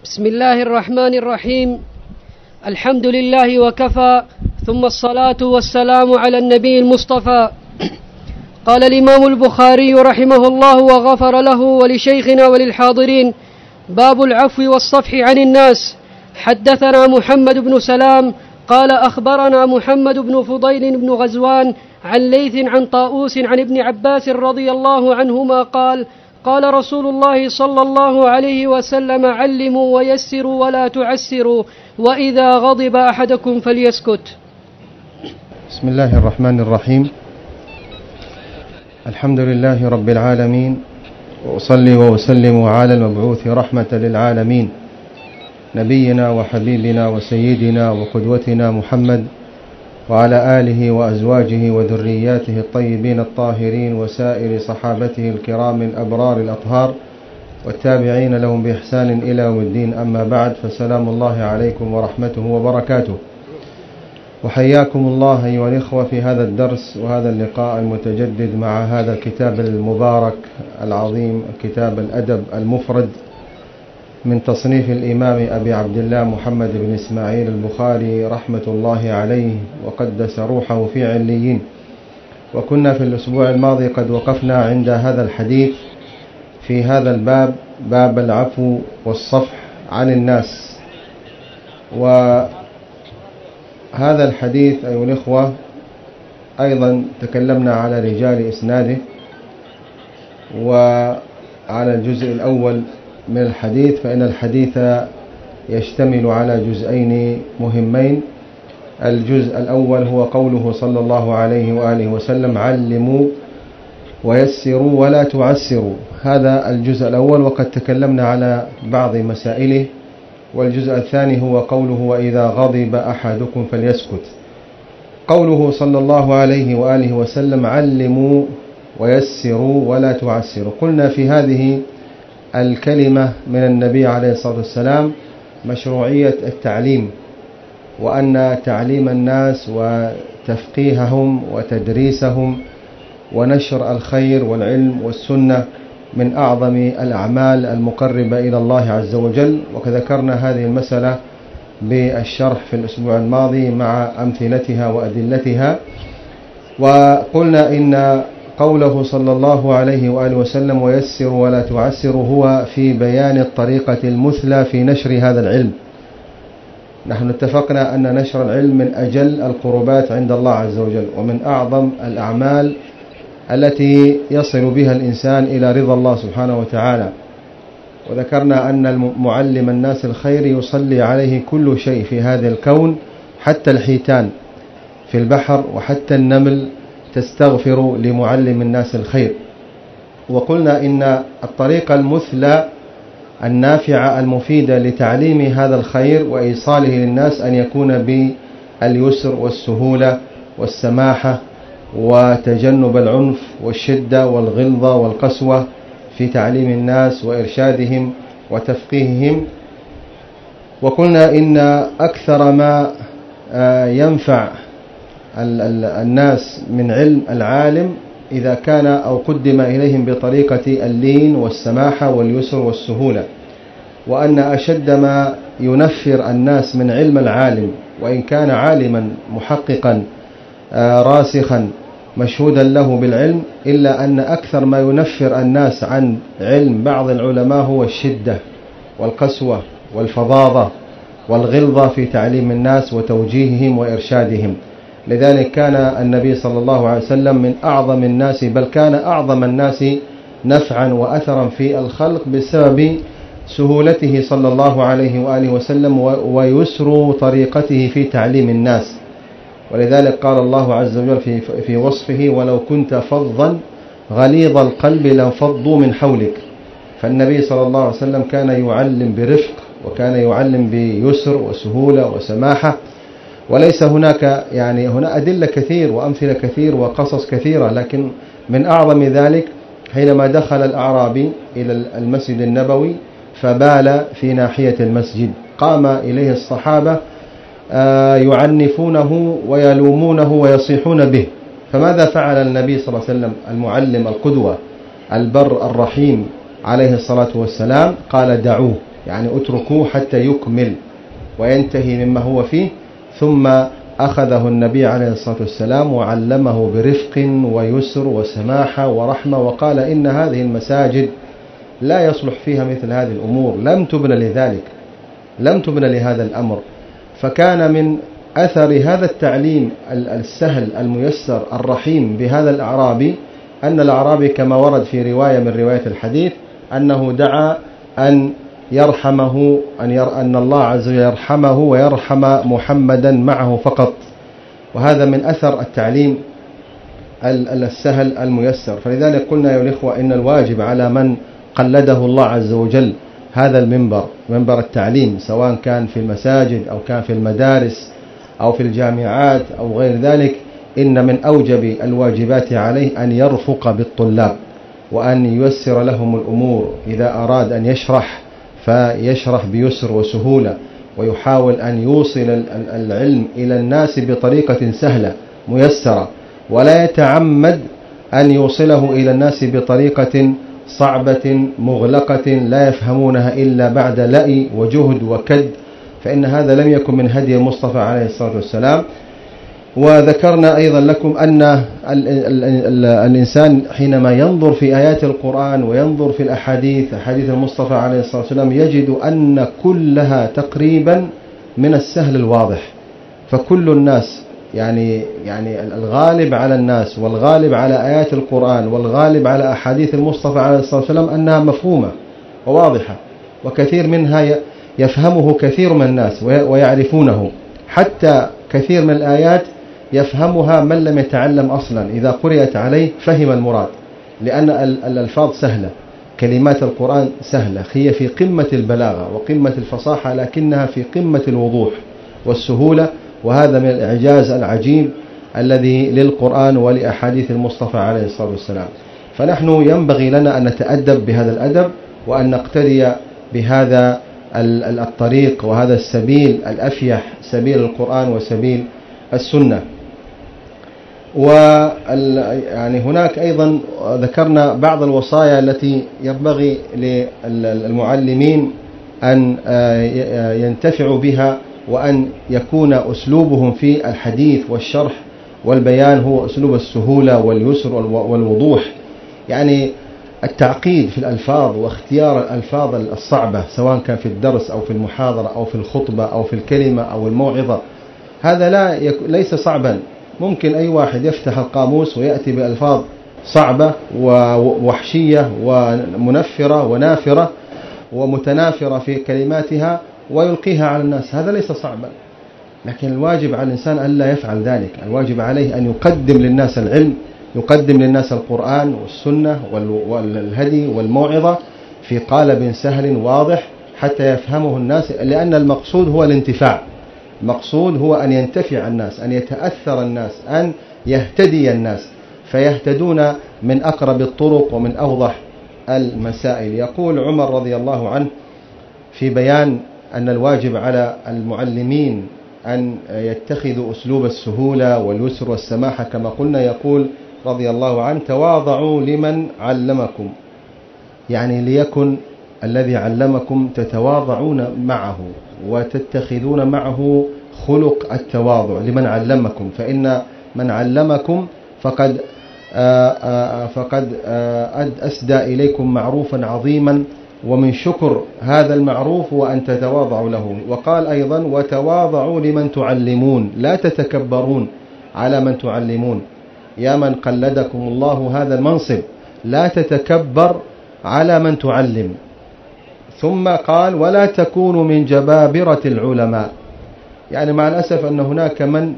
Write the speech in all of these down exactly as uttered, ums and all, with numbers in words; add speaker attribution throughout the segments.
Speaker 1: بسم الله الرحمن الرحيم. الحمد لله وكفى، ثم الصلاة والسلام على النبي المصطفى. قال الإمام البخاري رحمه الله وغفر له ولشيخنا وللحاضرين: باب العفو والصفح عن الناس. حدثنا محمد بن سلام قال أخبرنا محمد بن فضيل بن غزوان عن ليث عن طاؤوس عن ابن عباس رضي الله عنهما قال: قال رسول الله صلى الله عليه وسلم: علموا ويسروا ولا تعسروا، وإذا غضب أحدكم فليسكت.
Speaker 2: بسم الله الرحمن الرحيم. الحمد لله رب العالمين، وأصلي وأسلم على المبعوث رحمة للعالمين، نبينا وحبيبنا وسيدنا وقدوتنا محمد، وعلى آله وأزواجه وذرياته الطيبين الطاهرين، وسائر صحابته الكرام الأبرار الأطهار، والتابعين لهم بإحسان إلى يوم الدين. أما بعد، فسلام الله عليكم ورحمته وبركاته، وحياكم الله أيها الإخوة في هذا الدرس وهذا اللقاء المتجدد مع هذا الكتاب المبارك العظيم، كتاب الأدب المفرد من تصنيف الإمام أبي عبد الله محمد بن إسماعيل البخاري رحمة الله عليه وقدس روحه في عليين. وكنا في الأسبوع الماضي قد وقفنا عند هذا الحديث في هذا الباب، باب العفو والصفح عن الناس. وهذا الحديث أيها الإخوة أيضا تكلمنا على رجال إسناده وعلى الجزء الأول من الحديث، فإن الحديث يشتمل على جزئين مهمين. الجزء الأول هو قوله صلى الله عليه وآله وسلم: علموا ويسروا ولا تعسروا. هذا الجزء الأول، وقد تكلمنا على بعض مسائله. والجزء الثاني هو قوله: وإذا غضب أحدكم فليسكت. قوله صلى الله عليه وآله وسلم: علموا ويسروا ولا تعسروا. قلنا في هذه الكلمة من النبي عليه الصلاة والسلام مشروعية التعليم، وأن تعليم الناس وتفقيههم وتدريسهم ونشر الخير والعلم والسنة من أعظم الأعمال المقربة إلى الله عز وجل. وذكرنا هذه المسألة بالشرح في الأسبوع الماضي مع أمثلتها وأدلتها. وقلنا إن قوله صلى الله عليه وآله وسلم: ويسر ولا تعسر، هو في بيان الطريقة المثلى في نشر هذا العلم. نحن اتفقنا أن نشر العلم من أجل القربات عند الله عز وجل، ومن أعظم الأعمال التي يصل بها الإنسان إلى رضا الله سبحانه وتعالى. وذكرنا أن معلم الناس الخير يصلي عليه كل شيء في هذا الكون، حتى الحيتان في البحر وحتى النمل تستغفر لمعلم الناس الخير. وقلنا إن الطريقة المثلى النافعة المفيدة لتعليم هذا الخير وإيصاله للناس أن يكون باليسر والسهولة والسماحة وتجنب العنف والشدة والغلظة والقسوة في تعليم الناس وإرشادهم وتفقيههم. وقلنا إن أكثر ما ينفع الناس من علم العالم إذا كان أو قدم إليهم بطريقة اللين والسماحة واليسر والسهولة، وأن أشد ما ينفر الناس من علم العالم، وإن كان عالما محققا راسخا مشهودا له بالعلم، إلا أن أكثر ما ينفر الناس عن علم بعض العلماء هو الشدة والقسوة والفظاظة والغلظة في تعليم الناس وتوجيههم وإرشادهم. لذلك كان النبي صلى الله عليه وسلم من أعظم الناس، بل كان أعظم الناس نفعا وأثرا في الخلق بسبب سهولته صلى الله عليه وآله وسلم ويسر طريقته في تعليم الناس. ولذلك قال الله عز وجل في, في وصفه: ولو كنت فظا غليظ القلب لانفضوا من حولك. فالنبي صلى الله عليه وسلم كان يعلم برفق، وكان يعلم بيسر وسهولة وسماحة. وليس هناك يعني هنا أدلة كثير وأمثلة كثير وقصص كثيرة، لكن من أعظم ذلك حينما دخل الأعرابي إلى المسجد النبوي فبال في ناحية المسجد، قام إليه الصحابة يعنفونه ويلومونه ويصيحون به. فماذا فعل النبي صلى الله عليه وسلم المعلم القدوة البر الرحيم عليه الصلاة والسلام؟ قال: دعوه، يعني اتركوه حتى يكمل وينتهي مما هو فيه. ثم أخذه النبي عليه الصلاة والسلام وعلمه برفق ويسر وسماحة ورحمة، وقال إن هذه المساجد لا يصلح فيها مثل هذه الأمور، لم تبنى لذلك، لم تبنى لهذا الأمر. فكان من أثر هذا التعليم السهل الميسر الرحيم بهذا الأعرابي أن الأعرابي كما ورد في رواية من رواية الحديث أنه دعا أن يرحمه أن, ير... أن الله عز وجل يرحمه ويرحم محمدا معه فقط. وهذا من أثر التعليم السهل الميسر. فلذلك قلنا يا الإخوة إن الواجب على من قلده الله عز وجل هذا المنبر، منبر التعليم، سواء كان في المساجد أو كان في المدارس أو في الجامعات أو غير ذلك، إن من أوجب الواجبات عليه أن يرفق بالطلاب وأن ييسر لهم الأمور. إذا أراد أن يشرح فيشرح بيسر وسهولة، ويحاول أن يوصل العلم إلى الناس بطريقة سهلة ميسرة، ولا يتعمد أن يوصله إلى الناس بطريقة صعبة مغلقة لا يفهمونها إلا بعد لأي وجهد وكد، فإن هذا لم يكن من هدي المصطفى عليه الصلاة والسلام. وذكرنا أيضا لكم أن الإنسان حينما ينظر في آيات القرآن وينظر في الأحاديث أحاديث المصطفى عليه الصلاة والسلام يجد أن كلها تقريبا من السهل الواضح. فكل الناس يعني يعني الغالب على الناس والغالب على آيات القرآن والغالب على أحاديث المصطفى عليه الصلاة والسلام أنها مفهومة وواضحة، وكثير منها يفهمه كثير من الناس ويعرفونه، حتى كثير من الآيات يفهمها من لم يتعلم أصلا، إذا قرأت عليه فهم المراد، لأن الألفاظ سهلة، كلمات القرآن سهلة، هي في قمة البلاغة وقمة الفصاحة، لكنها في قمة الوضوح والسهولة. وهذا من الإعجاز العجيب الذي للقرآن ولأحاديث المصطفى عليه الصلاة والسلام. فنحن ينبغي لنا أن نتأدب بهذا الأدب وأن نقتدي بهذا الطريق وهذا السبيل الأفيح، سبيل القرآن وسبيل السنة. ويعني هناك أيضا ذكرنا بعض الوصايا التي ينبغي للمعلمين أن ينتفعوا بها، وأن يكون أسلوبهم في الحديث والشرح والبيان هو أسلوب السهولة واليسر والوضوح. يعني التعقيد في الألفاظ واختيار الألفاظ الصعبة سواء كان في الدرس أو في المحاضرة أو في الخطبة أو في الكلمة أو الموعظة، هذا لا يك... ليس صعبا. ممكن أي واحد يفتح القاموس ويأتي بألفاظ صعبة ووحشية ومنفرة ونافرة ومتنافرة في كلماتها ويلقيها على الناس، هذا ليس صعبا. لكن الواجب على الإنسان أن لا يفعل ذلك، الواجب عليه أن يقدم للناس العلم، يقدم للناس القرآن والسنة والهدي والموعظة في قالب سهل واضح حتى يفهمه الناس، لأن المقصود هو الانتفاع، المقصود هو أن ينتفع الناس، أن يتأثر الناس، أن يهتدي الناس، فيهتدون من أقرب الطرق ومن أوضح المسائل. يقول عمر رضي الله عنه في بيان أن الواجب على المعلمين أن يتخذوا أسلوب السهولة واليسر والسماحة كما قلنا، يقول رضي الله عنه: تواضعوا لمن علمكم، يعني ليكن الذي علمكم تتواضعون معه وتتخذون معه خلق التواضع لمن علمكم، فإن من علمكم فقد آآ آآ فقد آآ أسدى إليكم معروفا عظيما، ومن شكر هذا المعروف هو أن تتواضعوا له. وقال أيضا: وتواضعوا لمن تعلمون، لا تتكبرون على من تعلمون، يا من قلدكم الله هذا المنصب لا تتكبر على من تعلم. ثم قال: ولا تكونوا من جبابرة العلماء، يعني مع الأسف أن هناك من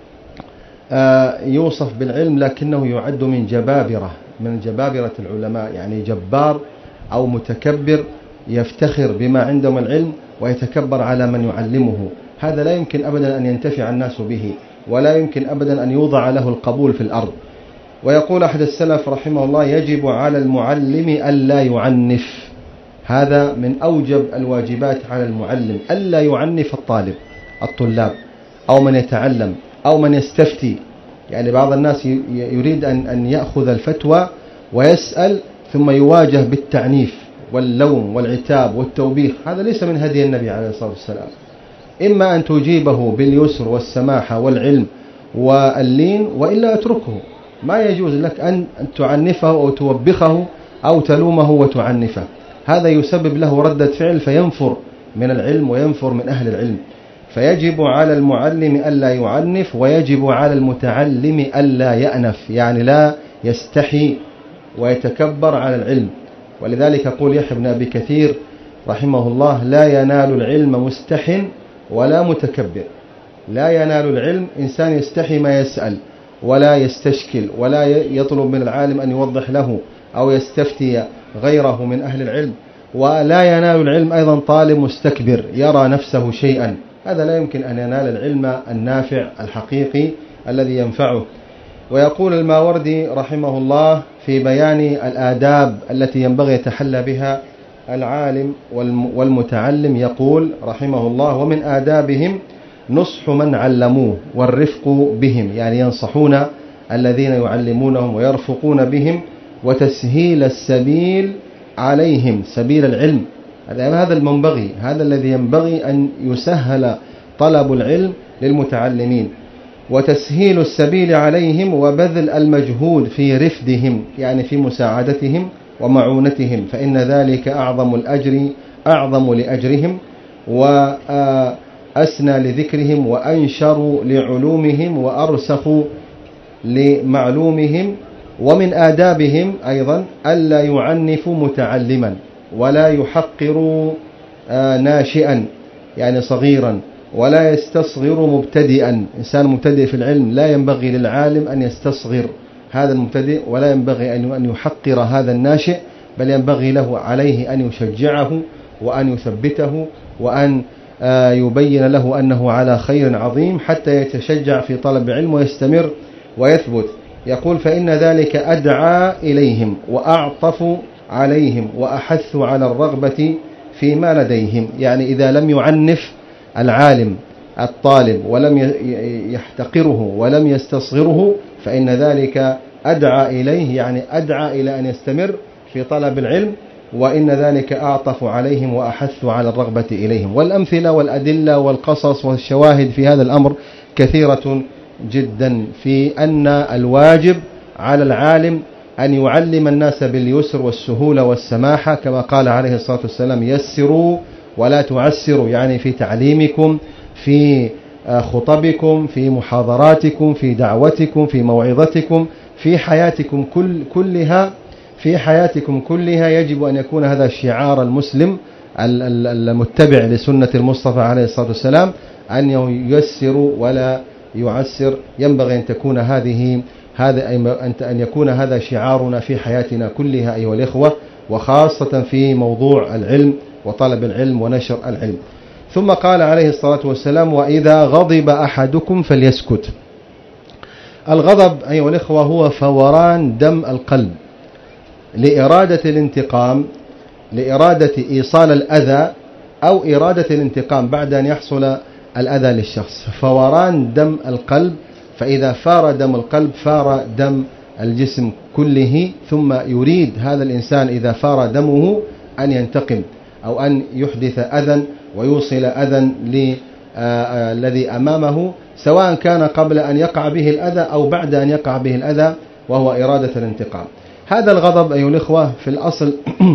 Speaker 2: يوصف بالعلم لكنه يعد من جبابرة، من جبابرة العلماء، يعني جبار أو متكبر يفتخر بما عنده من العلم ويتكبر على من يعلمه. هذا لا يمكن أبدا أن ينتفع الناس به، ولا يمكن أبدا أن يوضع له القبول في الأرض. ويقول أحد السلف رحمه الله: يجب على المعلم ألا يعنف، هذا من أوجب الواجبات على المعلم، ألا يعنف الطالب الطلاب أو من يتعلم أو من يستفتي. يعني بعض الناس يريد أن يأخذ الفتوى ويسأل ثم يواجه بالتعنيف واللوم والعتاب والتوبيخ، هذا ليس من هدي النبي عليه الصلاة والسلام. إما أن تجيبه باليسر والسماحة والعلم واللين، وإلا اتركه. ما يجوز لك أن تعنفه أو توبخه أو تلومه وتعنفه، هذا يسبب له ردة فعل فينفر من العلم وينفر من أهل العلم. فيجب على المعلم ألا يعنف، ويجب على المتعلم ألا يأنف، يعني لا يستحي ويتكبر على العلم. ولذلك يقول يحيى بن أبي كثير رحمه الله: لا ينال العلم مستح ولا متكبر. لا ينال العلم إنسان يستحي ما يسأل ولا يستشكل ولا يطلب من العالم أن يوضح له أو يستفتي غيره من أهل العلم. ولا ينال العلم أيضا طالب مستكبر يرى نفسه شيئا، هذا لا يمكن أن ينال العلم النافع الحقيقي الذي ينفعه. ويقول الماوردي رحمه الله في بيان الآداب التي ينبغي يتحلى بها العالم والمتعلم، يقول رحمه الله: ومن آدابهم نصح من علموه والرفق بهم، يعني ينصحون الذين يعلمونهم ويرفقون بهم، وتسهيل السبيل عليهم، سبيل العلم، هذا المنبغي، هذا الذي ينبغي أن يسهل طلب العلم للمتعلمين، وتسهيل السبيل عليهم، وبذل المجهود في رفدهم، يعني في مساعدتهم ومعونتهم، فإن ذلك أعظم الأجر أعظم لأجرهم وأسنى لذكرهم وأنشر لعلومهم وأرسخ لمعلومهم. ومن آدابهم أيضا ألا يعنفوا متعلما ولا يحقروا ناشئا يعني صغيرا، ولا يستصغر مبتدئا. إنسان مبتدئ في العلم لا ينبغي للعالم أن يستصغر هذا المبتدئ، ولا ينبغي أن يحقر هذا الناشئ، بل ينبغي له عليه أن يشجعه وأن يثبته وأن يبين له أنه على خير عظيم حتى يتشجع في طلب العلم ويستمر ويثبت. يقول: فإن ذلك أدعى إليهم وأعطف عليهم وأحث على الرغبة فيما لديهم. يعني إذا لم يعنف العالم الطالب ولم يحتقره ولم يستصغره، فإن ذلك أدعى إليه، يعني أدعى إلى أن يستمر في طلب العلم، وإن ذلك أعطف عليهم وأحث على الرغبة إليهم. والأمثلة والأدلة والقصص والشواهد في هذا الأمر كثيرة جدا، في أن الواجب على العالم أن يعلم الناس باليسر والسهولة والسماحة، كما قال عليه الصلاة والسلام: يسروا ولا تعسروا، يعني في تعليمكم، في خطبكم، في محاضراتكم، في دعوتكم، في موعظتكم، في حياتكم كل كلها في حياتكم كلها يجب أن يكون هذا شعار المسلم المتبع لسنة المصطفى عليه الصلاة والسلام، أن ييسر ولا يعسر. ينبغي أن تكون هذه هذا أن يكون هذا شعارنا في حياتنا كلها أيها الإخوة، وخاصة في موضوع العلم وطلب العلم ونشر العلم. ثم قال عليه الصلاة والسلام: وإذا غضب أحدكم فليسكت. الغضب أيها الإخوة هو فوران دم القلب لإرادة الانتقام، لإرادة إيصال الأذى أو إرادة الانتقام بعد أن يحصل الأذى للشخص. فوران دم القلب، فإذا فار دم القلب فار دم الجسم كله، ثم يريد هذا الإنسان إذا فار دمه أن ينتقم أو أن يحدث أذى ويوصل أذى للذي أمامه، سواء كان قبل أن يقع به الأذى أو بعد أن يقع به الأذى، وهو إرادة الانتقام. هذا الغضب أيها الإخوة في الأصل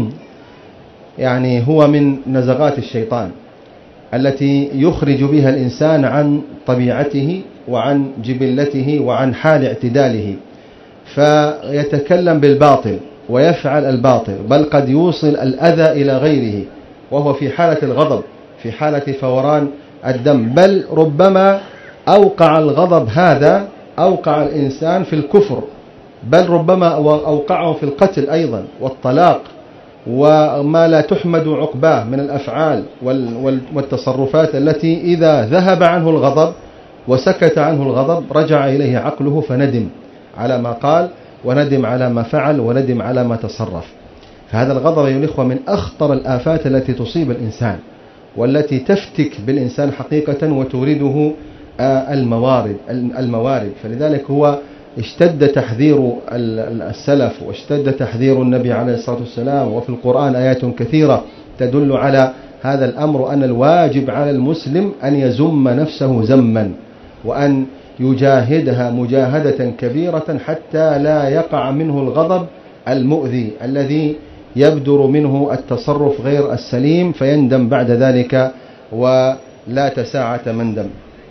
Speaker 2: يعني هو من نزغات الشيطان التي يخرج بها الإنسان عن طبيعته وعن جبلته وعن حال اعتداله، فيتكلم بالباطل ويفعل الباطل، بل قد يوصل الأذى إلى غيره وهو في حالة الغضب، في حالة فوران الدم. بل ربما أوقع الغضب هذا أوقع الإنسان في الكفر، بل ربما أوقعه في القتل أيضا والطلاق وما لا تحمد عقباه من الأفعال والتصرفات التي إذا ذهب عنه الغضب وسكت عنه الغضب رجع إليه عقله فندم على ما قال وندم على ما فعل وندم على ما تصرف. فهذا الغضب يا الإخوة من أخطر الآفات التي تصيب الإنسان والتي تفتك بالإنسان حقيقة وتورده الموارد الموارد فلذلك هو اشتد تحذير السلف واشتد تحذير النبي عليه الصلاة والسلام، وفي القرآن آيات كثيرة تدل على هذا الأمر، أن الواجب على المسلم أن يزم نفسه زما، وأن يجاهدها مجاهدة كبيرة حتى لا يقع منه الغضب المؤذي الذي يبدر منه التصرف غير السليم فيندم بعد ذلك ولا تساعة مندم.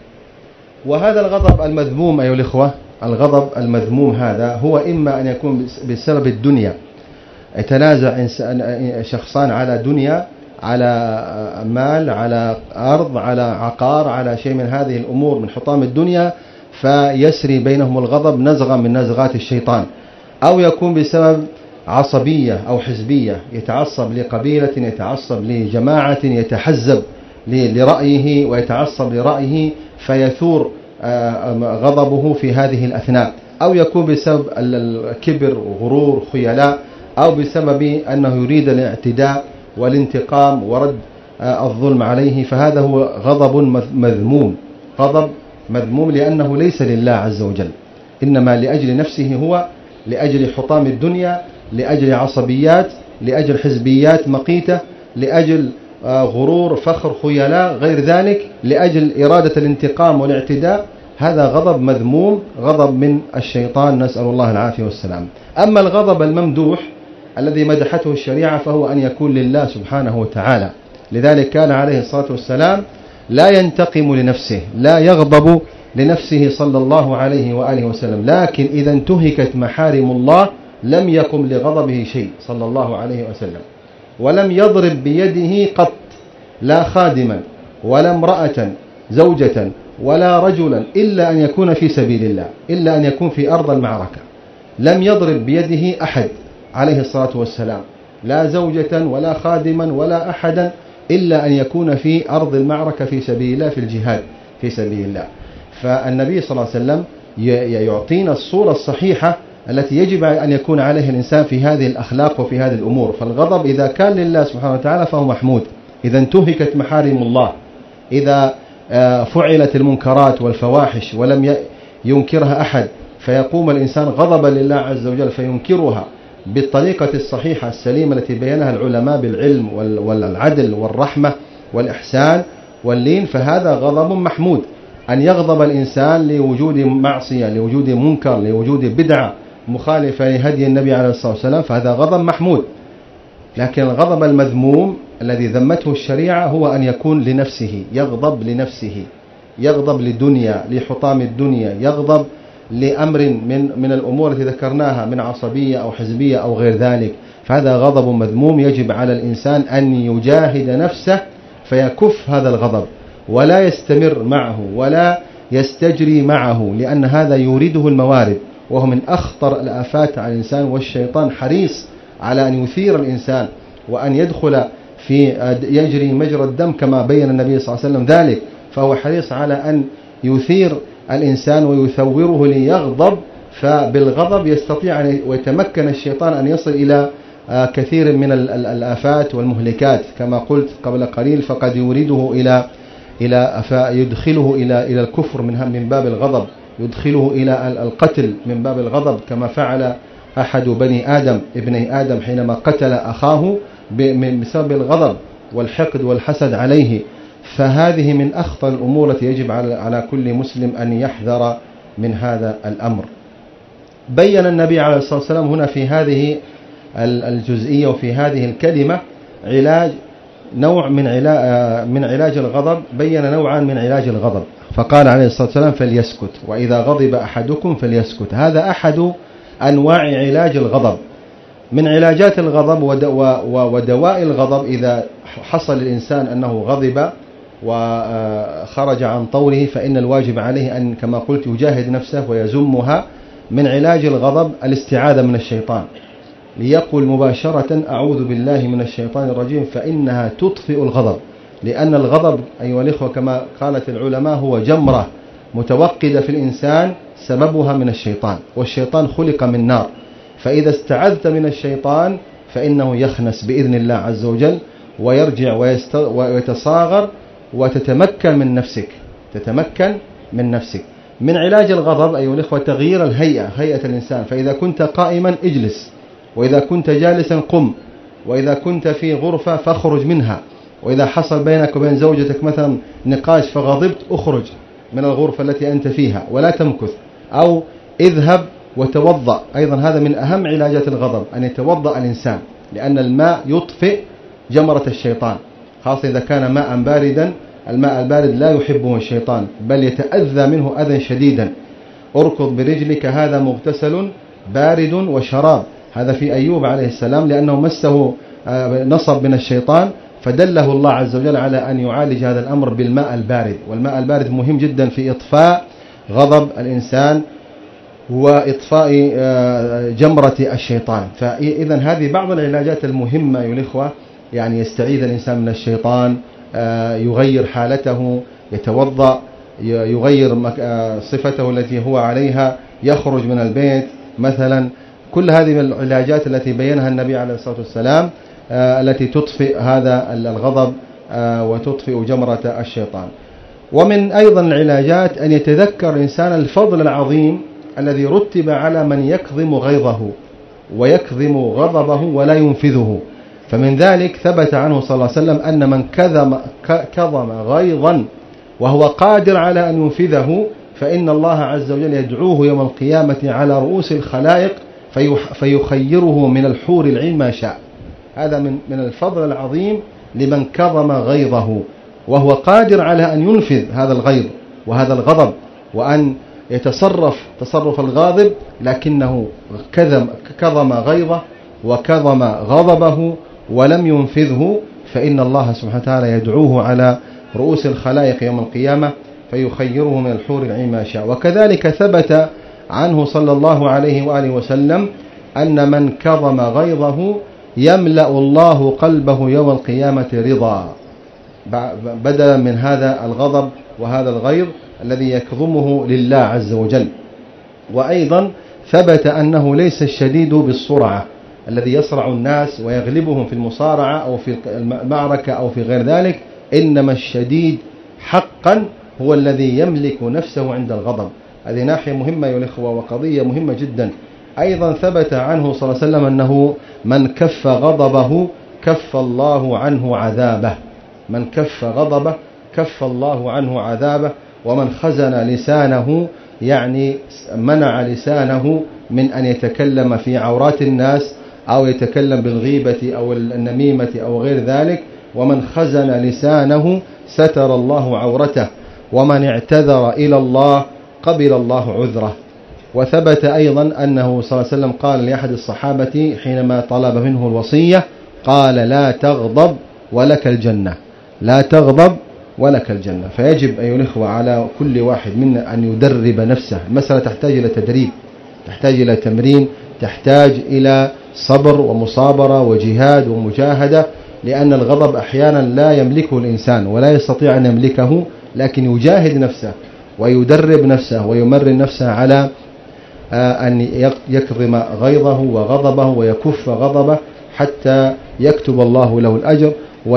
Speaker 2: وهذا الغضب المذموم أيها الإخوة، الغضب المذموم هذا هو إما أن يكون بسبب الدنيا، يتنازع شخصان على دنيا، على مال، على أرض، على عقار، على شيء من هذه الأمور من حطام الدنيا، فيسري بينهم الغضب نزغة من نزغات الشيطان. أو يكون بسبب عصبية أو حزبية، يتعصب لقبيلة، يتعصب لجماعة، يتحزب لرأيه ويتعصب لرأيه فيثور غضبه في هذه الأثناء. أو يكون بسبب الكبر وغرور خيلاء، أو بسبب أنه يريد الاعتداء والانتقام ورد الظلم عليه، فهذا هو غضب مذموم، غضب مذموم لأنه ليس لله عز وجل، إنما لأجل نفسه هو، لأجل حطام الدنيا، لأجل عصبيات، لأجل حزبيات مقيتة، لأجل غرور فخر خيلاء غير ذلك، لأجل إرادة الانتقام والاعتداء. هذا غضب مذموم، غضب من الشيطان، نسأل الله العافية والسلام. أما الغضب الممدوح الذي مدحته الشريعة فهو أن يكون لله سبحانه وتعالى. لذلك كان عليه الصلاة والسلام لا ينتقم لنفسه، لا يغضب لنفسه صلى الله عليه وآله وسلم، لكن إذا انتهكت محارم الله لم يقم لغضبه شيء صلى الله عليه وسلم، ولم يضرب بيده قط، لا خادما ولا امرأة زوجة ولا رجلا، إلا أن يكون في سبيل الله، إلا أن يكون في أرض المعركة. لم يضرب بيده أحد عليه الصلاة والسلام، لا زوجة ولا خادما ولا أحدا، إلا أن يكون في أرض المعركة في سبيل الله، في الجهاد في سبيل الله. فالنبي صلى الله عليه وسلم يعطينا الصورة الصحيحة التي يجب أن يكون عليها الإنسان في هذه الأخلاق وفي هذه الأمور. فالغضب إذا كان لله سبحانه وتعالى فهو محمود، إذا انتهكت محارم الله، إذا فعلت المنكرات والفواحش ولم ينكرها أحد، فيقوم الإنسان غضبا لله عز وجل فينكرها بالطريقة الصحيحة السليمة التي بينها العلماء بالعلم والعدل والرحمة والإحسان واللين، فهذا غضب محمود. أن يغضب الإنسان لوجود معصية، لوجود منكر، لوجود بدعة مخالفة لهدي النبي عليه الصلاة والسلام، فهذا غضب محمود. لكن الغضب المذموم الذي ذمته الشريعة هو أن يكون لنفسه، يغضب لنفسه، يغضب لدنيا، لحطام الدنيا، يغضب لأمر من من الأمور التي ذكرناها من عصبية أو حزبية أو غير ذلك، فهذا غضب مذموم. يجب على الإنسان أن يجاهد نفسه فيكف هذا الغضب ولا يستمر معه ولا يستجري معه، لأن هذا يورده الموارد، وهو من أخطر الآفات على الإنسان. والشيطان حريص على أن يثير الإنسان وأن يدخل في يجري مجرى الدم كما بين النبي صلى الله عليه وسلم ذلك، فهو حريص على أن يثير الإنسان ويثوره ليغضب، فبالغضب يستطيع أن ويتمكن الشيطان أن يصل إلى كثير من الآفات والمهلكات كما قلت قبل قليل، فقد يورده إلى إلى يدخله إلى إلى الكفر من من باب الغضب، يدخله إلى القتل من باب الغضب، كما فعل أحد بني آدم ابني آدم حينما قتل أخاه بسبب الغضب والحقد والحسد عليه. فهذه من أخطر الأمور التي يجب على كل مسلم أن يحذر من هذا الأمر. بين النبي عليه الصلاة والسلام هنا في هذه الجزئية وفي هذه الكلمة علاج نوع من علاج من علاج الغضب، بين نوعا من علاج الغضب، فقال عليه الصلاة والسلام فليسكت، وإذا غضب أحدكم فليسكت. هذا أحد أنواع علاج الغضب. من علاجات الغضب ودواء الغضب إذا حصل الإنسان أنه غضب وخرج عن طوره، فإن الواجب عليه أن كما قلت يجاهد نفسه ويزمها. من علاج الغضب الاستعاذة من الشيطان، ليقول مباشرة أعوذ بالله من الشيطان الرجيم، فإنها تطفئ الغضب. لأن الغضب أيها الإخوة كما قالت العلماء هو جمرة متوقدة في الإنسان سببها من الشيطان، والشيطان خلق من نار، فإذا استعذت من الشيطان فإنه يخنس بإذن الله عز وجل ويرجع ويتصاغر وتتمكن من نفسك، تتمكن من نفسك. من علاج الغضب أيها الإخوة تغيير الهيئة، هيئة الإنسان. فإذا كنت قائما اجلس، وإذا كنت جالسا قم، وإذا كنت في غرفة فاخرج منها، وإذا حصل بينك وبين زوجتك مثلا نقاش فغضبت اخرج من الغرفة التي أنت فيها ولا تمكث، أو اذهب وتوضأ. أيضا هذا من أهم علاجات الغضب، أن يتوضأ الإنسان، لأن الماء يطفئ جمرة الشيطان، خاصة إذا كان ماء باردا. الماء البارد لا يحبه الشيطان، بل يتأذى منه أذى شديدا. اركض برجلك هذا مغتسل بارد وشراب، هذا في أيوب عليه السلام، لأنه مسه نصب من الشيطان، فدله الله عز وجل على أن يعالج هذا الأمر بالماء البارد. والماء البارد مهم جدا في إطفاء غضب الإنسان وإطفاء جمرة الشيطان. فإذا هذه بعض العلاجات المهمة أيها الإخوة، يعني يستعيذ الإنسان من الشيطان، يغير حالته، يتوضأ، يغير صفته التي هو عليها، يخرج من البيت مثلا. كل هذه العلاجات التي بينها النبي عليه الصلاة والسلام التي تطفئ هذا الغضب وتطفئ جمرة الشيطان. ومن أيضا العلاجات أن يتذكر الإنسان الفضل العظيم الذي رتب على من يكظم غيظه ويكظم غضبه ولا ينفذه. فمن ذلك ثبت عنه صلى الله عليه وسلم أن من كظم كظم غيظا وهو قادر على أن ينفذه، فإن الله عز وجل يدعوه يوم القيامة على رؤوس الخلائق فيخيره من الحور العين ما شاء. هذا من من الفضل العظيم لمن كظم غيظه وهو قادر على أن ينفذ هذا الغيظ وهذا الغضب، وأن يتصرف تصرف الغاضب، لكنه كظم كظم غيظه وكظم غضبه ولم ينفذه، فإن الله سبحانه وتعالى يدعوه على رؤوس الخلائق يوم القيامة فيخيره من الحور العين ما شاء. وكذلك ثبت عنه صلى الله عليه وآله وسلم أن من كظم غيظه يملأ الله قلبه يوم القيامة رضا، بدلا من هذا الغضب وهذا الغيظ الذي يكظمه لله عز وجل. وأيضا ثبت أنه ليس الشديد بالسرعة الذي يصرع الناس ويغلبهم في المصارعة أو في المعركة أو في غير ذلك، إنما الشديد حقا هو الذي يملك نفسه عند الغضب. هذه ناحية مهمة يا الإخوة وقضية مهمة جدا. أيضا ثبت عنه صلى الله عليه وسلم أنه من كف غضبه كف الله عنه عذابه، من كف غضبه كف الله عنه عذابه. ومن خزن لسانه يعني منع لسانه من أن يتكلم في عورات الناس أو يتكلم بالغيبة أو النميمة أو غير ذلك. ومن خزن لسانه ستر الله عورته، ومن اعتذر إلى الله قبل الله عذره. وثبت أيضا أنه صلى الله عليه وسلم قال لأحد الصحابة حينما طلب منه الوصية، قال لا تغضب ولك الجنة، لا تغضب ولك الجنة. فيجب أيها الإخوة على كل واحد منا أن يدرب نفسه. المسألة تحتاج إلى تدريب، تحتاج إلى تمرين، تحتاج إلى صبر ومصابرة وجهاد ومجاهدة، لأن الغضب أحيانا لا يملكه الإنسان ولا يستطيع أن يملكه، لكن يجاهد نفسه ويدرب نفسه ويمرن نفسه على أن يكظم غيظه وغضبه ويكف غضبه حتى يكتب الله له الأجر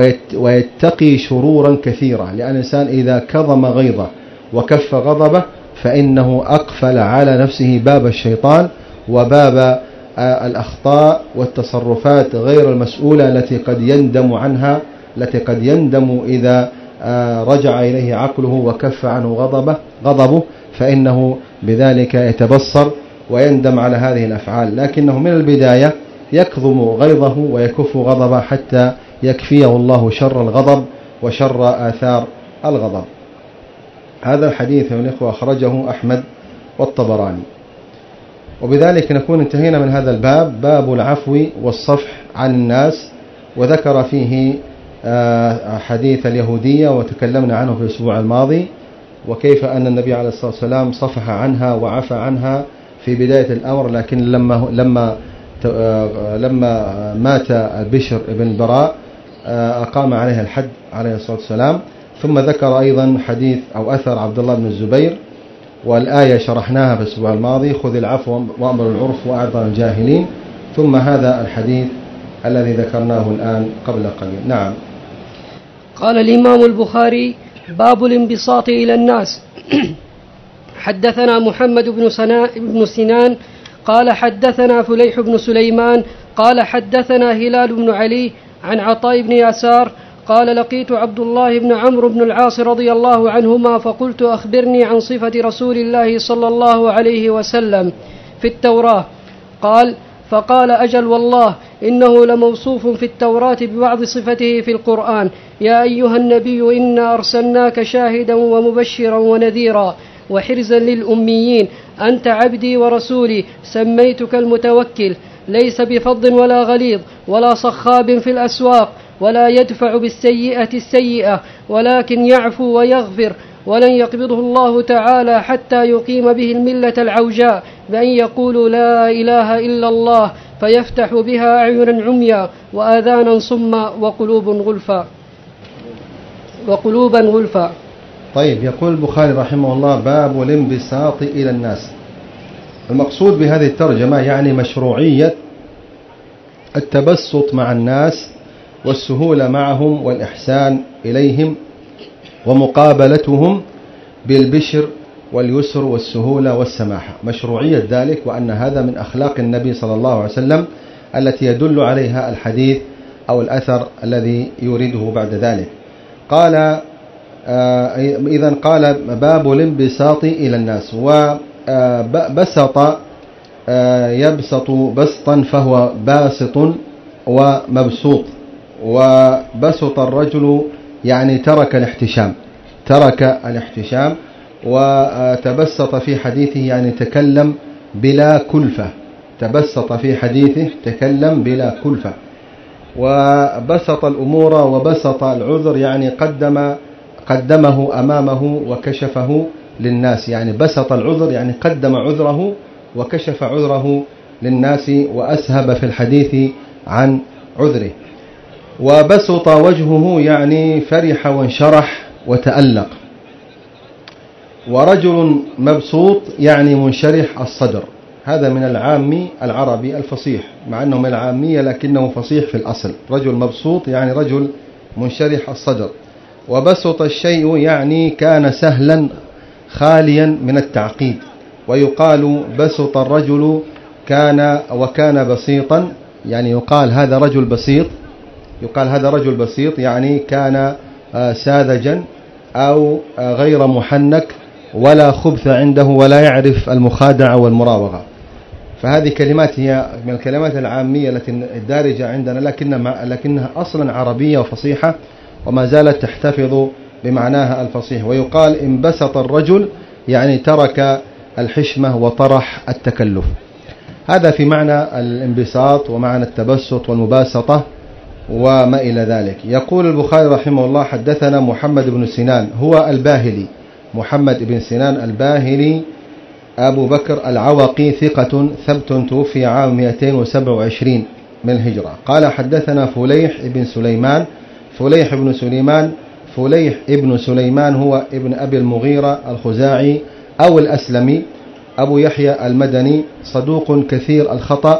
Speaker 2: ويتقي شرورا كثيرة. لأن الإنسان إذا كظم غيظه وكف غضبه فإنه أقفل على نفسه باب الشيطان وباب الأخطاء والتصرفات غير المسؤولة التي قد يندم عنها، التي قد يندم إذا رجع إليه عقله وكف عنه غضبه غضبه فإنه بذلك يتبصر ويندم على هذه الأفعال. لكنه من البداية يكظم غيظه ويكف غضبه حتى يكفيه الله شر الغضب وشر آثار الغضب. هذا الحديث من الإخوة أخرجه أحمد والطبراني. وبذلك نكون انتهينا من هذا الباب، باب العفو والصفح عن الناس، وذكر فيه حديث اليهودية وتكلمنا عنه في الأسبوع الماضي، وكيف أن النبي عليه الصلاة والسلام صفح عنها وعفى عنها في بداية الأمر، لكن لما لما لما مات بشر بن البراء أقام عليها الحد عليه الصلاة والسلام. ثم ذكر أيضا حديث أو أثر عبد الله بن الزبير، والآية شرحناها في الأسبوع الماضي، خذ العفو وأمر العرف وأعرض عن الجاهلين. ثم هذا الحديث الذي ذكرناه الآن قبل قليل. نعم.
Speaker 1: قال الإمام البخاري: باب الانبساط إلى الناس. حدثنا محمد بن, بن سنان قال حدثنا فليح بن سليمان قال حدثنا هلال بن علي عن عطاء بن يسار قال لقيت عبد الله بن عمرو بن العاص رضي الله عنهما فقلت أخبرني عن صفة رسول الله صلى الله عليه وسلم في التوراة. قال فقال أجل والله إنه لموصوف في التوراة ببعض صفته في القرآن. يا أيها النبي إنا أرسلناك شاهدا ومبشرا ونذيرا وحرزا للأميين أنت عبدي ورسولي سميتك المتوكل ليس بفظ ولا غليظ ولا صخاب في الأسواق ولا يدفع بالسيئة السيئة ولكن يعفو ويغفر ولن يقبضه الله تعالى حتى يقيم به الملة العوجاء بأن يقولوا لا إله إلا الله فيفتح بها أعينا عميا وآذانا صما وقلوب غلفا وقلوبا غلفا.
Speaker 2: طيب، يقول البخاري رحمه الله باب الانبساط إلى الناس. المقصود بهذه الترجمة يعني مشروعية التبسط مع الناس والسهولة معهم والإحسان إليهم ومقابلتهم بالبشر واليسر والسهولة والسماحة. مشروعية ذلك وأن هذا من أخلاق النبي صلى الله عليه وسلم التي يدل عليها الحديث أو الأثر الذي يريده بعد ذلك. قال إذن قال باب الانبساط إلى الناس. وبسط يبسط بسطا فهو باسط ومبسوط. وبسط الرجل يعني ترك الاحتشام ترك الاحتشام وتبسط في حديثه يعني تكلم بلا كلفة تبسط في حديثه تكلم بلا كلفة. وبسط الأمور وبسط العذر يعني قدم قدمه أمامه وكشفه للناس. يعني بسط العذر يعني قدم عذره وكشف عذره للناس وأسهب في الحديث عن عذره. وبسط وجهه يعني فرح وانشرح وتألق. ورجل مبسوط يعني منشرح الصدر. هذا من العامي العربي الفصيح، مع أنه من العامية لكنه فصيح في الأصل. رجل مبسوط يعني رجل منشرح الصدر. وبسط الشيء يعني كان سهلا خاليا من التعقيد. ويقال بسط الرجل كان وكان بسيطا، يعني يقال هذا رجل بسيط يقال هذا رجل بسيط يعني كان ساذجا أو غير محنك ولا خبث عنده ولا يعرف المخادعة والمراوغة. فهذه كلمات هي من الكلمات العامية التي الدارجة عندنا لكنها, لكنها أصلا عربية وفصيحة وما زالت تحتفظ بمعناها الفصيح. ويقال انبسط الرجل يعني ترك الحشمة وطرح التكلف. هذا في معنى الانبساط ومعنى التبسط والمباسطة وما إلى ذلك. يقول البخاري رحمه الله حدثنا محمد بن سنان هو الباهلي محمد بن سنان الباهلي أبو بكر العوقي ثقة ثبت توفي عام مئتين وسبعة وعشرين من الهجرة. قال حدثنا فليح بن سليمان فليح بن سليمان فليح ابن سليمان هو ابن أبي المغيرة الخزاعي أو الأسلمي أبو يحيى المدني صدوق كثير الخطأ.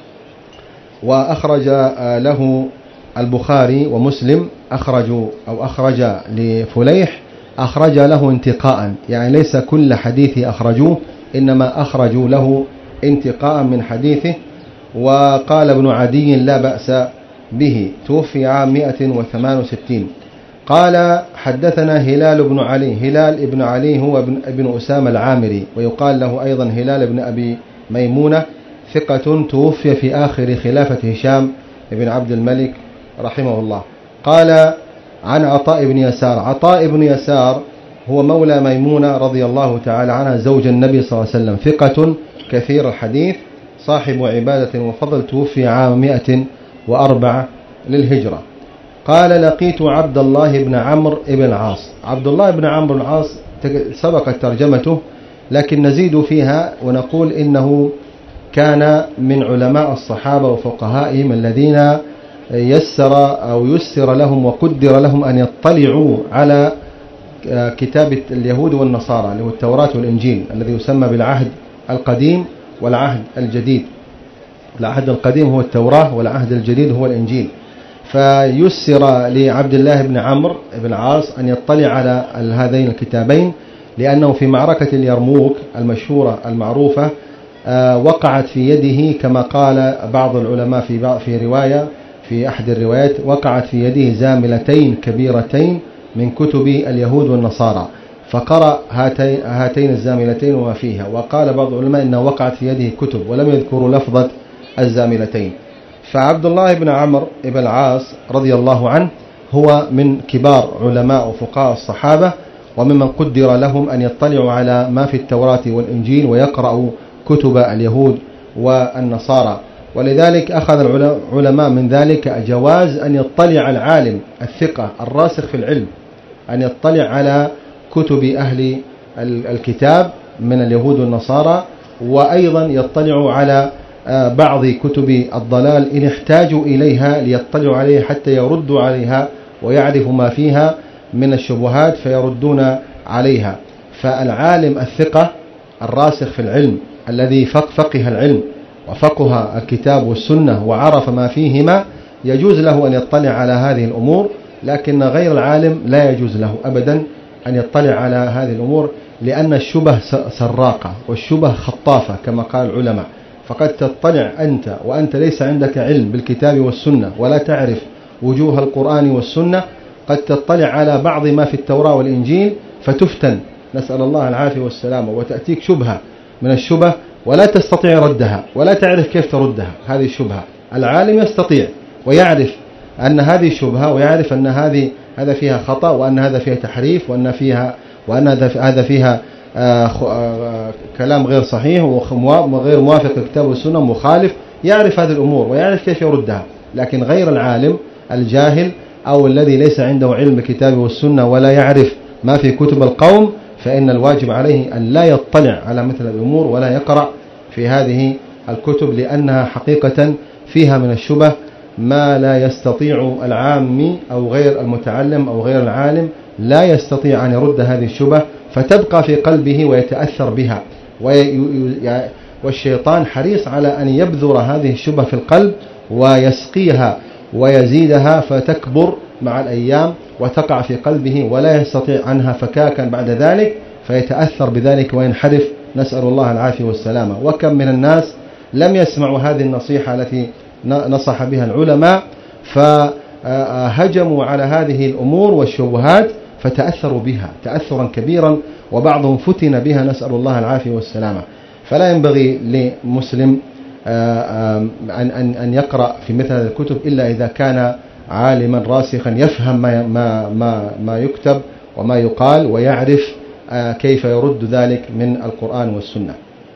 Speaker 2: وأخرج له البخاري ومسلم أخرجوا أو أخرج لفليح أخرج له انتقاء، يعني ليس كل حديثه أخرجوه إنما أخرجوا له انتقاء من حديثه. وقال ابن عدي لا بأس به توفي عام مئة وثمان وستين. قال حدثنا هلال بن علي هلال بن علي هو ابن, ابن أسامة العامري ويقال له أيضا هلال بن أبي ميمونة ثقة توفي في آخر خلافة هشام بن عبد الملك رحمه الله. قال عن عطاء بن يسار عطاء بن يسار هو مولى ميمونة رضي الله تعالى عنها زوج النبي صلى الله عليه وسلم ثقة كثير الحديث صاحب عبادة وفضل توفي عام مئة وأربعة للهجرة. قال لقيت عبد الله بن عمرو بن العاص. عبد الله بن عمرو بن العاص سبقت ترجمته لكن نزيد فيها ونقول إنه كان من علماء الصحابة وفقهائهم الذين يسر أو يسر لهم وقدر لهم أن يطلعوا على كتاب اليهود والنصارى اللي هو التوراة والإنجيل الذي يسمى بالعهد القديم والعهد الجديد. العهد القديم هو التوراة والعهد الجديد هو الإنجيل. فيسر لعبد الله بن عمرو بن العاص أن يطلع على هذين الكتابين لأنه في معركة اليرموك المشهورة المعروفة وقعت في يده كما قال بعض العلماء في في رواية في أحد الروايات وقعت في يده زاملتين كبيرتين من كتب اليهود والنصارى، فقرأ هاتين, هاتين الزاملتين وما فيها. وقال بعض العلماء إنه وقعت في يده كتب ولم يذكروا لفظة الزاملتين. فعبد الله بن عمرو بن العاص رضي الله عنه هو من كبار علماء وفقهاء الصحابة، وممن قدر لهم أن يطلعوا على ما في التوراة والإنجيل ويقرأوا كتب اليهود والنصارى. ولذلك أخذ العلماء من ذلك جواز أن يطلع العالم الثقة الراسخ في العلم أن يطلع على كتب أهل الكتاب من اليهود والنصارى، وأيضا يطلع على بعض كتب الضلال إن احتاجوا إليها ليطلعوا عليها حتى يردوا عليها ويعرفوا ما فيها من الشبهات فيردون عليها. فالعالم الثقة الراسخ في العلم الذي فقه العلم وفقه الكتاب والسنة وعرف ما فيهما يجوز له أن يطلع على هذه الأمور، لكن غير العالم لا يجوز له أبدا أن يطلع على هذه الأمور، لأن الشبه سراقة والشبه خطافة كما قال العلماء. فقد تطلع أنت وأنت ليس عندك علم بالكتاب والسنة ولا تعرف وجوه القرآن والسنة، قد تطلع على بعض ما في التوراة والإنجيل فتفتن، نسأل الله العافية والسلامة، وتأتيك شبهة من الشبه ولا تستطيع ردها ولا تعرف كيف تردها. هذه الشبهة العالم يستطيع ويعرف أن هذه شبهة ويعرف أن هذه هذا فيها خطأ وأن هذا فيها تحريف وأن فيها وأن هذا فيها آه آه كلام غير صحيح وغير موافق للكتاب والسنة مخالف، يعرف هذه الأمور ويعرف كيف يردها. لكن غير العالم الجاهل أو الذي ليس عنده علم الكتاب والسنة ولا يعرف ما في كتب القوم، فإن الواجب عليه أن لا يطلع على مثل الأمور ولا يقرأ في هذه الكتب، لأنها حقيقة فيها من الشبه ما لا يستطيع العام أو غير المتعلم أو غير العالم لا يستطيع أن يرد هذه الشبه، فتبقى في قلبه ويتأثر بها، والشيطان حريص على أن يبذر هذه الشبه في القلب ويسقيها ويزيدها فتكبر مع الأيام وتقع في قلبه ولا يستطيع عنها فكاكا بعد ذلك، فيتأثر بذلك وينحرف، نسأل الله العافية والسلامة. وكم من الناس لم يسمعوا هذه النصيحة التي نصح بها العلماء فهجموا على هذه الأمور والشبهات فتأثروا بها تأثرا كبيرا، وبعضهم فتن بها، نسأل الله العافية والسلامة. فلا ينبغي لمسلم أن يقرأ في مثل هذه الكتب إلا إذا كان عالما راسخا يفهم ما, ما, ما, ما يكتب وما يقال ويعرف كيف يرد ذلك من القرآن والسنة.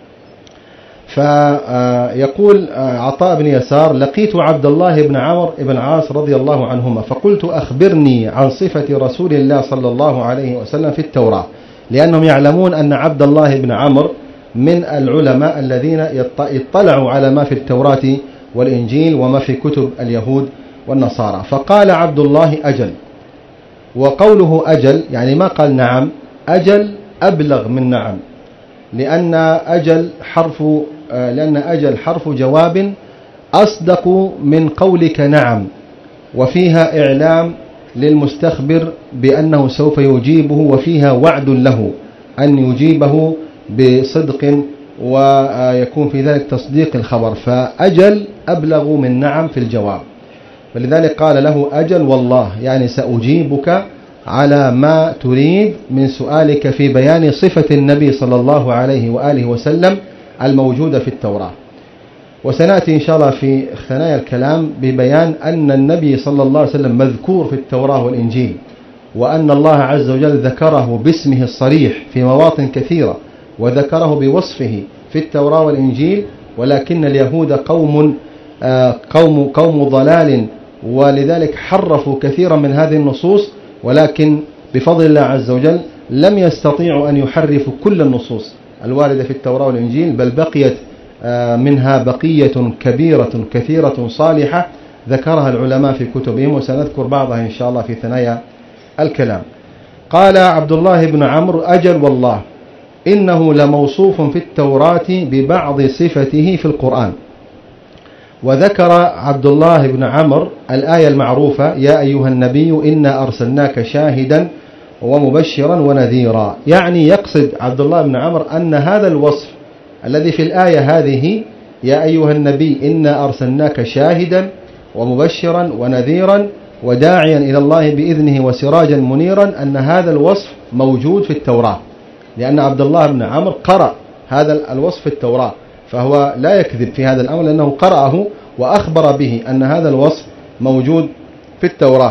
Speaker 2: فيقول عطاء بن يسار: لقيت عبد الله بن عمرو بن العاص رضي الله عنهما فقلت أخبرني عن صفة رسول الله صلى الله عليه وسلم في التوراة، لأنهم يعلمون أن عبد الله بن عمرو من العلماء الذين يطلعوا على ما في التوراة والإنجيل وما في كتب اليهود والنصارى. فقال عبد الله: أجل. وقوله أجل يعني ما قال نعم، أجل أبلغ من نعم، لأن أجل حرف لأن أجل حرف جواب أصدق من قولك نعم، وفيها إعلام للمستخبر بأنه سوف يجيبه، وفيها وعد له أن يجيبه بصدق ويكون في ذلك تصديق الخبر، فأجل أبلغ من نعم في الجواب. فلذلك قال له: أجل والله، يعني سأجيبك على ما تريد من سؤالك في بيان صفة النبي صلى الله عليه وآله وسلم الموجودة في التوراة. وسنأتي إن شاء الله في ثنايا الكلام ببيان أن النبي صلى الله عليه وسلم مذكور في التوراة والإنجيل، وأن الله عز وجل ذكره باسمه الصريح في مواطن كثيرة، وذكره بوصفه في التوراة والإنجيل، ولكن اليهود قوم قوم قوم ضلال، ولذلك حرفوا كثيرا من هذه النصوص، ولكن بفضل الله عز وجل لم يستطيعوا أن يحرفوا كل النصوص الواردة في التوراة والإنجيل، بل بقيت منها بقية كبيرة كثيرة صالحة ذكرها العلماء في كتبهم، وسنذكر بعضها إن شاء الله في ثنايا الكلام. قال عبد الله بن عمرو: أجل والله إنه لموصوف في التوراة ببعض صفته في القرآن. وذكر عبد الله بن عمرو الآية المعروفة: يا أيها النبي إنا أرسلناك شاهدا ومبشرا ونذيرا. يعني يقصد عبد الله بن عمرو أن هذا الوصف الذي في الآية هذه يا أيها النبي إنا أرسلناك شاهدا ومبشرا ونذيرا وداعيا إلى الله بإذنه وسراجا منيرا، أن هذا الوصف موجود في التوراة، لأن عبد الله بن عمرو قرأ هذا الوصف في التوراة، فهو لا يكذب في هذا الأمر لأنه قرأه وأخبر به أن هذا الوصف موجود في التوراة.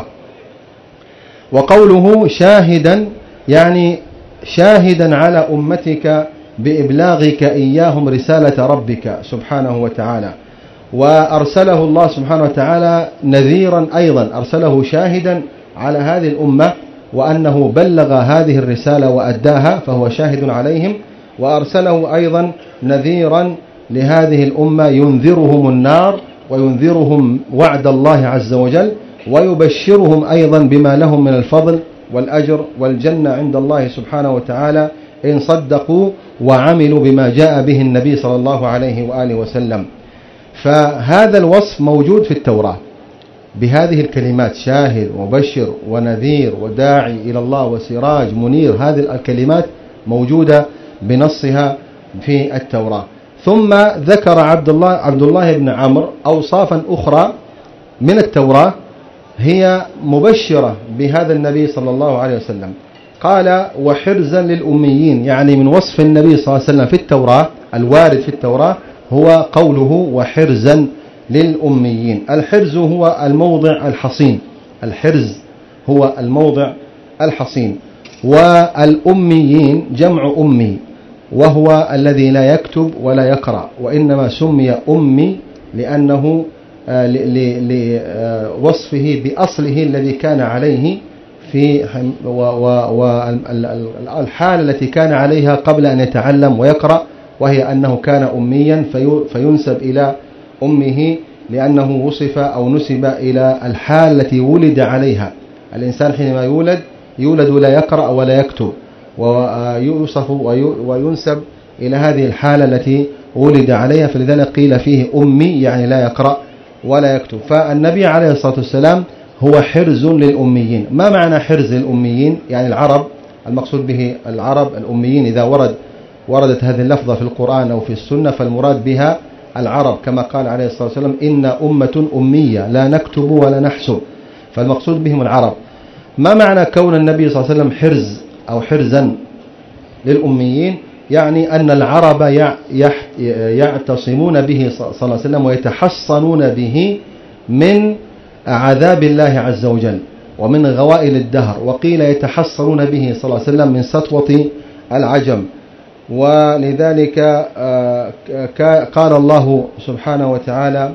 Speaker 2: وقوله شاهدا يعني شاهدا على أمتك بإبلاغك إياهم رسالة ربك سبحانه وتعالى. وأرسله الله سبحانه وتعالى نذيرا أيضا، أرسله شاهدا على هذه الأمة وأنه بلغ هذه الرسالة وأداها فهو شاهد عليهم، وأرسله أيضا نذيرا لهذه الأمة ينذرهم النار وينذرهم وعد الله عز وجل، ويبشرهم أيضا بما لهم من الفضل والأجر والجنة عند الله سبحانه وتعالى إن صدقوا وعملوا بما جاء به النبي صلى الله عليه وآله وسلم. فهذا الوصف موجود في التوراة بهذه الكلمات شاهد ومبشر ونذير وداعي إلى الله وسراج منير، هذه الكلمات موجودة بنصها في التوراة. ثم ذكر عبد الله عبد الله بن عمرو أوصافا أخرى من التوراة هي مبشرة بهذا النبي صلى الله عليه وسلم. قال وحرزا للأميين، يعني من وصف النبي صلى الله عليه وسلم في التوراة الوارد في التوراة هو قوله وحرزا للأميين. الحرز هو الموضع الحصين، الحرز هو الموضع الحصين. والأميين جمع أمي، وهو الذي لا يكتب ولا يقرأ، وإنما سمي أمي لأنه لوصفه بأصله الذي كان عليه في والحالة التي كان عليها قبل أن يتعلم ويقرأ، وهي أنه كان أميا فينسب إلى أمه لأنه وصف أو نسب إلى الحالة التي ولد عليها. الإنسان حينما يولد يولد لا يقرأ ولا يكتب، ويوصف وينسب إلى هذه الحالة التي ولد عليها، فلذلك قيل فيه أمي يعني لا يقرأ ولا يكتب. فالنبي عليه الصلاة والسلام هو حرز للأميين. ما معنى حرز للأميين؟ يعني العرب، المقصود به العرب الأميين. إذا ورد وردت هذه اللفظة في القرآن أو في السنة فالمراد بها العرب، كما قال عليه الصلاة والسلام إن أمة أمية لا نكتب ولا نحسب، فالمقصود بهم العرب. ما معنى كون النبي صلى الله عليه وسلم حرز أو حرزا للأميين؟ يعني أن العرب يعتصمون به صلى الله عليه وسلم ويتحصنون به من عذاب الله عز وجل ومن غوائل الدهر، وقيل يتحصنون به صلى الله عليه وسلم من سطوة العجم. ولذلك قال الله سبحانه وتعالى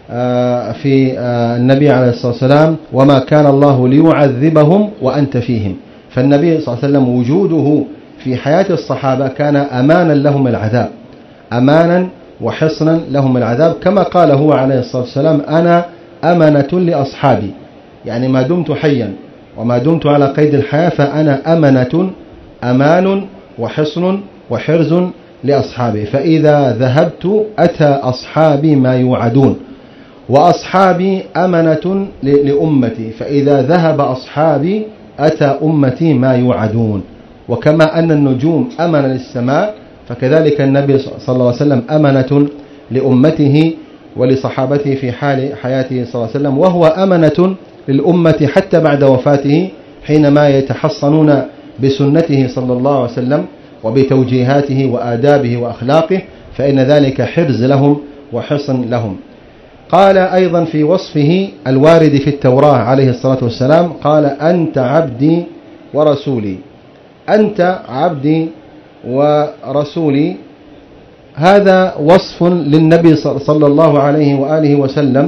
Speaker 2: في النبي عليه الصلاة والسلام وما كان الله ليعذبهم وأنت فيهم. فالنبي صلى الله عليه وسلم وجوده في حياة الصحابة كان أمانا لهم العذاب، أمانا وحصنا لهم العذاب، كما قال هو عليه الصلاة والسلام أنا أمنة لأصحابي، يعني ما دمت حيا وما دمت على قيد الحياة فأنا أمنة أمان وحصن وحرز لأصحابي، فإذا ذهبت أتى أصحابي ما يوعدون، وأصحابي أمنة لأمتي، فإذا ذهب أصحابي أتى أمتي ما يوعدون. وكما أن النجوم أمنة للسماء فكذلك النبي صلى الله عليه وسلم أمنة لأمته ولصحابته في حال حياته صلى الله عليه وسلم، وهو أمنة للأمة حتى بعد وفاته حينما يتحصنون بسنته صلى الله عليه وسلم وبتوجيهاته وآدابه وأخلاقه، فإن ذلك حرز لهم وحصن لهم. قال أيضا في وصفه الوارد في التوراة عليه الصلاة والسلام قال أنت عبدي ورسولي، أنت عبدي ورسولي. هذا وصف للنبي صلى الله عليه وآله وسلم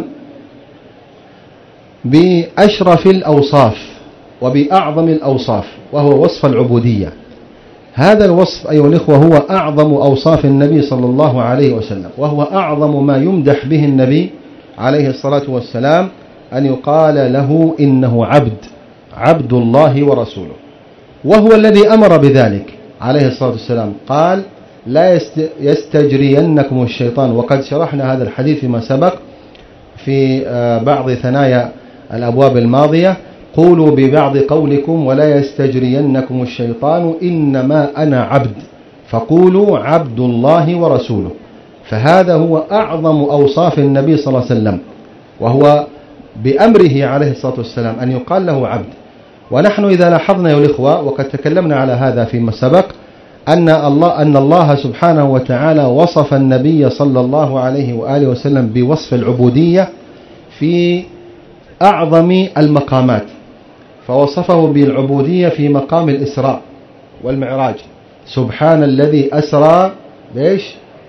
Speaker 2: بأشرف الأوصاف وبأعظم الأوصاف، وهو وصف العبودية. هذا الوصف أيها الإخوة هو أعظم أوصاف النبي صلى الله عليه وسلم، وهو أعظم ما يمدح به النبي عليه الصلاة والسلام، أن يقال له إنه عبد عبد الله ورسوله، وهو الذي أمر بذلك عليه الصلاة والسلام. قال لا يستجرينكم الشيطان، وقد شرحنا هذا الحديث فيما سبق في بعض ثنايا الأبواب الماضية. قولوا ببعض قولكم ولا يستجرينكم الشيطان إنما أنا عبد فقولوا عبد الله ورسوله. فهذا هو أعظم أوصاف النبي صلى الله عليه وسلم، وهو بأمره عليه الصلاة والسلام أن يقال له عبد. ونحن إذا لاحظنا يا الإخوة، وقد تكلمنا على هذا فيما سبق، أن الله أن الله سبحانه وتعالى وصف النبي صلى الله عليه وآله وسلم بوصف العبودية في أعظم المقامات، فوصفه بالعبودية في مقام الإسراء والمعراج. سبحان الذي أسرى بإيش؟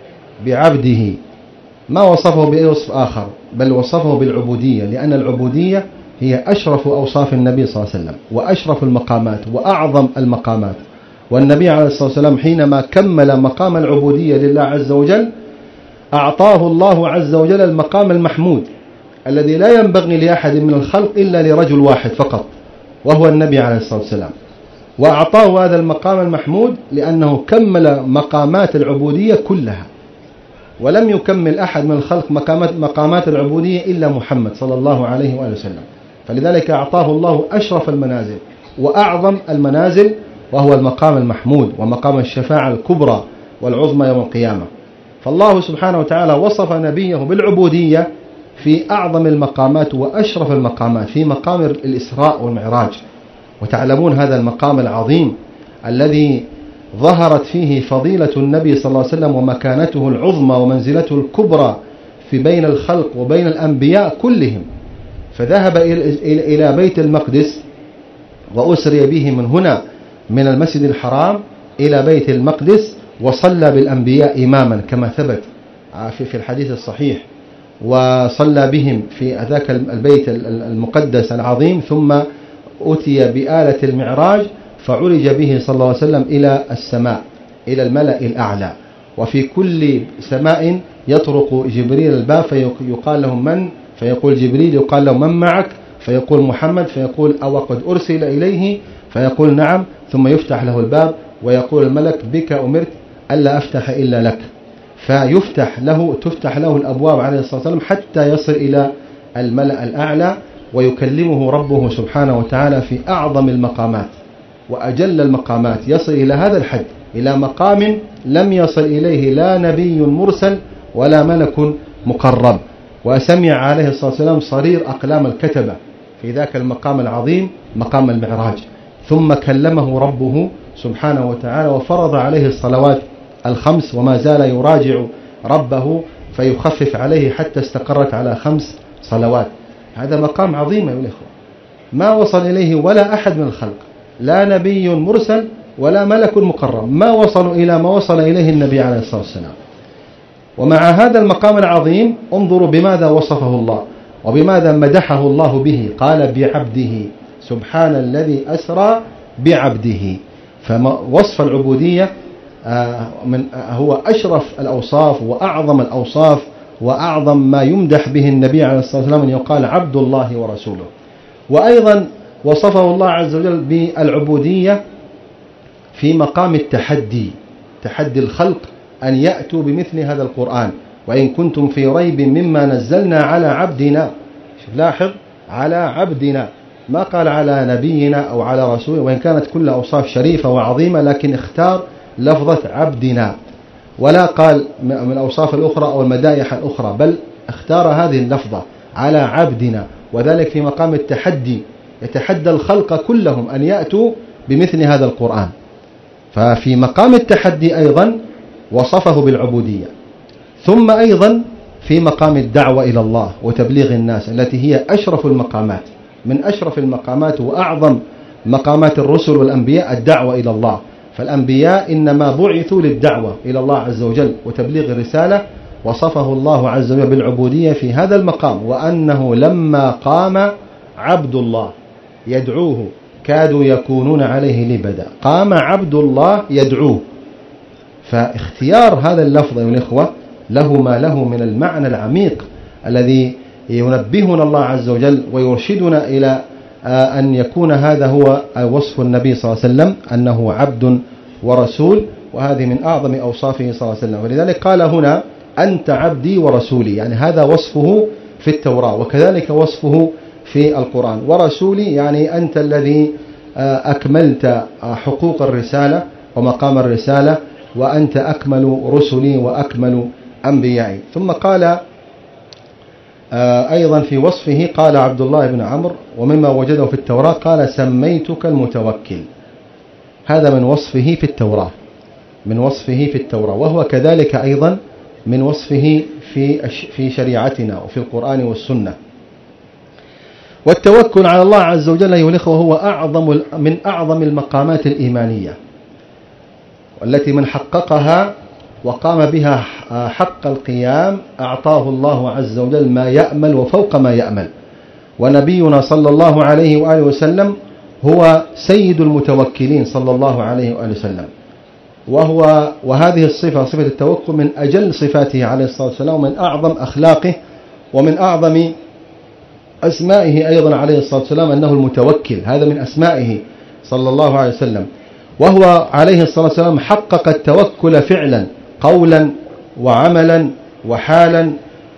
Speaker 2: بعبده. ما وصفه بأي وصف آخر، بل وصفه بالعبودية، لأن العبودية هي أشرف أوصاف النبي صلى الله عليه وسلم وأشرف المقامات وأعظم المقامات. والنبي عليه الصلاة والسلام حينما كمل مقام العبودية لله عز وجل أعطاه الله عز وجل المقام المحمود الذي لا ينبغي لأحد من الخلق إلا لرجل واحد فقط، وهو النبي عليه الصلاة والسلام. وأعطاه هذا المقام المحمود لأنه كمل مقامات العبودية كلها، ولم يكمل أحد من الخلق مقامات, مقامات العبودية إلا محمد صلى الله عليه وآله وسلم. فلذلك أعطاه الله أشرف المنازل وأعظم المنازل، وهو المقام المحمود ومقام الشفاعة الكبرى والعظمى يوم القيامة. فالله سبحانه وتعالى وصف نبيه بالعبودية في أعظم المقامات وأشرف المقامات، في مقام الإسراء والمعراج. وتعلمون هذا المقام العظيم الذي ظهرت فيه فضيلة النبي صلى الله عليه وسلم ومكانته العظمى ومنزلته الكبرى في بين الخلق وبين الأنبياء كلهم. فذهب إلى بيت المقدس وأسري به من هنا من المسجد الحرام إلى بيت المقدس، وصلى بالأنبياء إماما كما ثبت في الحديث الصحيح، وصلى بهم في ذاك البيت المقدس العظيم. ثم أتي بآلة المعراج فعرج به صلى الله عليه وسلم إلى السماء، إلى الملأ الأعلى. وفي كل سماء يطرق جبريل الباب فيقال له من؟ فيقول جبريل، يقال له من معك؟ فيقول محمد، فيقول أو قد أرسل إليه؟ فيقول نعم. ثم يفتح له الباب ويقول الملك بك أمرت ألا أفتح إلا لك، فيفتح له تفتح له الأبواب عليه الصلاة والسلام حتى يصل إلى الملأ الأعلى، ويكلمه ربه سبحانه وتعالى في أعظم المقامات وأجل المقامات، يصل إلى هذا الحد، إلى مقام لم يصل إليه لا نبي مرسل ولا ملك مقرب. وسمع عليه الصلاة والسلام صرير أقلام الكتبة في ذاك المقام العظيم، مقام المعراج. ثم كلمه ربه سبحانه وتعالى وفرض عليه الصلوات الخمس، وما زال يراجع ربه فيخفف عليه حتى استقرت على خمس صلوات. هذا مقام عظيم يا الإخوة، ما وصل إليه ولا أحد من الخلق، لا نبي مرسل ولا ملك مقرب، ما وصلوا إلى ما وصل إليه النبي عليه الصلاة والسلام. ومع هذا المقام العظيم انظروا بماذا وصفه الله وبماذا مدحه الله به. قال بعبده، سبحان الذي أسرى بعبده. فوصف العبودية من هو أشرف الأوصاف وأعظم الأوصاف وأعظم ما يمدح به النبي عليه الصلاة والسلام، أن يقال عبد الله ورسوله. وأيضا وصفه الله عز وجل بالعبودية في مقام التحدي، تحدي الخلق أن يأتوا بمثل هذا القرآن، وإن كنتم في ريب مما نزلنا على عبدنا. لاحظ، على عبدنا، ما قال على نبينا أو على رسوله، وإن كانت كل أوصاف شريفة وعظيمة، لكن اختار لفظة عبدنا، ولا قال من الأوصاف الأخرى أو المدائح الأخرى، بل اختار هذه اللفظة على عبدنا، وذلك في مقام التحدي، يتحدى الخلق كلهم أن يأتوا بمثل هذا القرآن. ففي مقام التحدي أيضا وصفه بالعبودية. ثم أيضا في مقام الدعوة إلى الله وتبليغ الناس، التي هي أشرف المقامات، من أشرف المقامات وأعظم مقامات الرسل والأنبياء الدعوة إلى الله. فالأنبياء إنما بعثوا للدعوة إلى الله عز وجل وتبليغ الرسالة، وصفه الله عز وجل بالعبودية في هذا المقام. وأنه لما قام عبد الله يدعوه كادوا يكونون عليه لبدا، قام عبد الله يدعوه. فاختيار هذا اللفظ يا الإخوة له ما له من المعنى العميق الذي ينبهنا الله عز وجل ويرشدنا إلى أن يكون هذا هو وصف النبي صلى الله عليه وسلم، أنه عبد ورسول، وهذه من أعظم أوصافه صلى الله عليه وسلم. ولذلك قال هنا أنت عبدي ورسولي، يعني هذا وصفه في التوراة، وكذلك وصفه في القرآن. ورسولي يعني أنت الذي أكملت حقوق الرسالة ومقام الرسالة، وأنت أكمل رسلي وأكمل أنبيائي. ثم قال أيضا في وصفه، قال عبد الله بن عمرو ومما وجده في التوراة قال سميتك المتوكل. هذا من وصفه في التوراة، من وصفه في التوراة، وهو كذلك أيضا من وصفه في في شريعتنا وفي القرآن والسنة. والتوكل على الله عز وجل أيها الأخوة هو أعظم من أعظم المقامات الإيمانية، والتي من حققها وقام بها حق القيام أعطاه الله عز وجل ما يأمل وفوق ما يأمل. ونبينا صلى الله عليه وآله وسلم هو سيد المتوكلين صلى الله عليه وآله وسلم، وهو وهذه الصفة صفة التوكل من أجل صفاته عليه الصلاة والسلام، ومن أعظم أخلاقه، ومن أعظم أسمائه أيضا عليه الصلاة والسلام أنه المتوكل. هذا من أسمائه صلى الله عليه وسلم. وهو عليه الصلاة والسلام حقق التوكل فعلا قولا وعملا وحالا،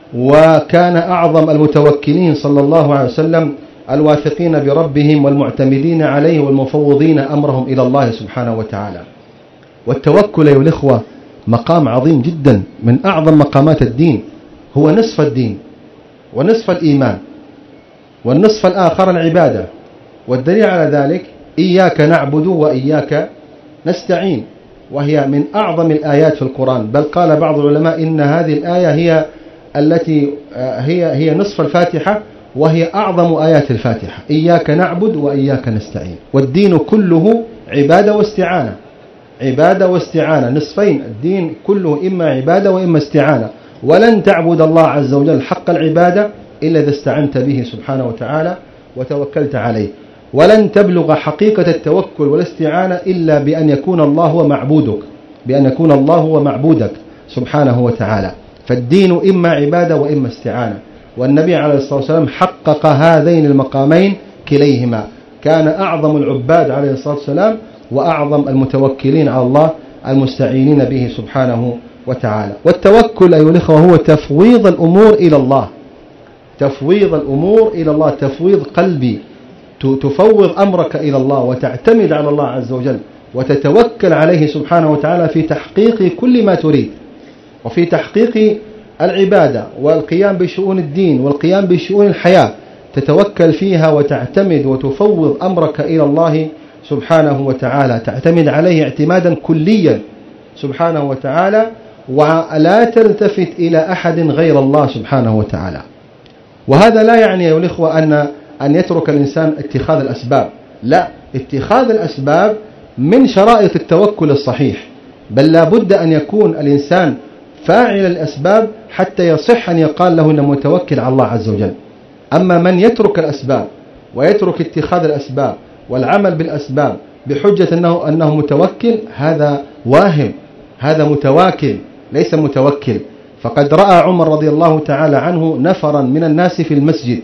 Speaker 2: وكان أعظم المتوكلين صلى الله عليه وسلم الواثقين بربهم والمعتمدين عليه والمفوضين أمرهم إلى الله سبحانه وتعالى. والتوكل يا الإخوة مقام عظيم جدا من أعظم مقامات الدين، هو نصف الدين ونصف الإيمان، والنصف الآخر العبادة. والدليل على ذلك إياك نعبد وإياك نستعين، وهي من أعظم الآيات في القرآن. بل قال بعض العلماء إن هذه الآية هي التي هي هي نصف الفاتحة، وهي أعظم آيات الفاتحة. إياك نعبد وإياك نستعين. والدين كله عبادة واستعانة، عبادة واستعانة، نصفين. الدين كله إما عبادة وإما استعانة. ولن تعبد الله عز وجل حق العبادة إلا إذا استعنت به سبحانه وتعالى وتوكلت عليه. ولن تبلغ حقيقة التوكل والاستعانة إلا بأن يكون الله هو معبودك، بأن يكون الله هو معبودك سبحانه وتعالى. فالدين إما عبادة وإما استعانة. والنبي عليه الصلاة والسلام حقق هذين المقامين كليهما. كان أعظم العباد عليه الصلاة والسلام وأعظم المتوكلين على الله المستعينين به سبحانه وتعالى. والتوكل أيها الأخوة هو تفويض الأمور إلى الله، تفويض الأمور إلى الله، تفويض قلبي، تفوض أمرك إلى الله وتعتمد على الله عز وجل وتتوكل عليه سبحانه وتعالى في تحقيق كل ما تريد، وفي تحقيق العبادة والقيام بشؤون الدين والقيام بشؤون الحياة. تتوكل فيها وتعتمد وتفوض أمرك إلى الله سبحانه وتعالى، تعتمد عليه اعتمادا كليا سبحانه وتعالى، ولا تلتفت إلى أحد غير الله سبحانه وتعالى. وهذا لا يعني يا الإخوة أن أن يترك الإنسان اتخاذ الأسباب، لا، اتخاذ الأسباب من شرائط التوكل الصحيح، بل لا بد أن يكون الإنسان فاعل الأسباب حتى يصح أن يقال له أنه متوكل على الله عز وجل. أما من يترك الأسباب ويترك اتخاذ الأسباب والعمل بالأسباب بحجة أنه, أنه متوكل، هذا واهم، هذا متواكل ليس متوكل. فقد رأى عمر رضي الله تعالى عنه نفرا من الناس في المسجد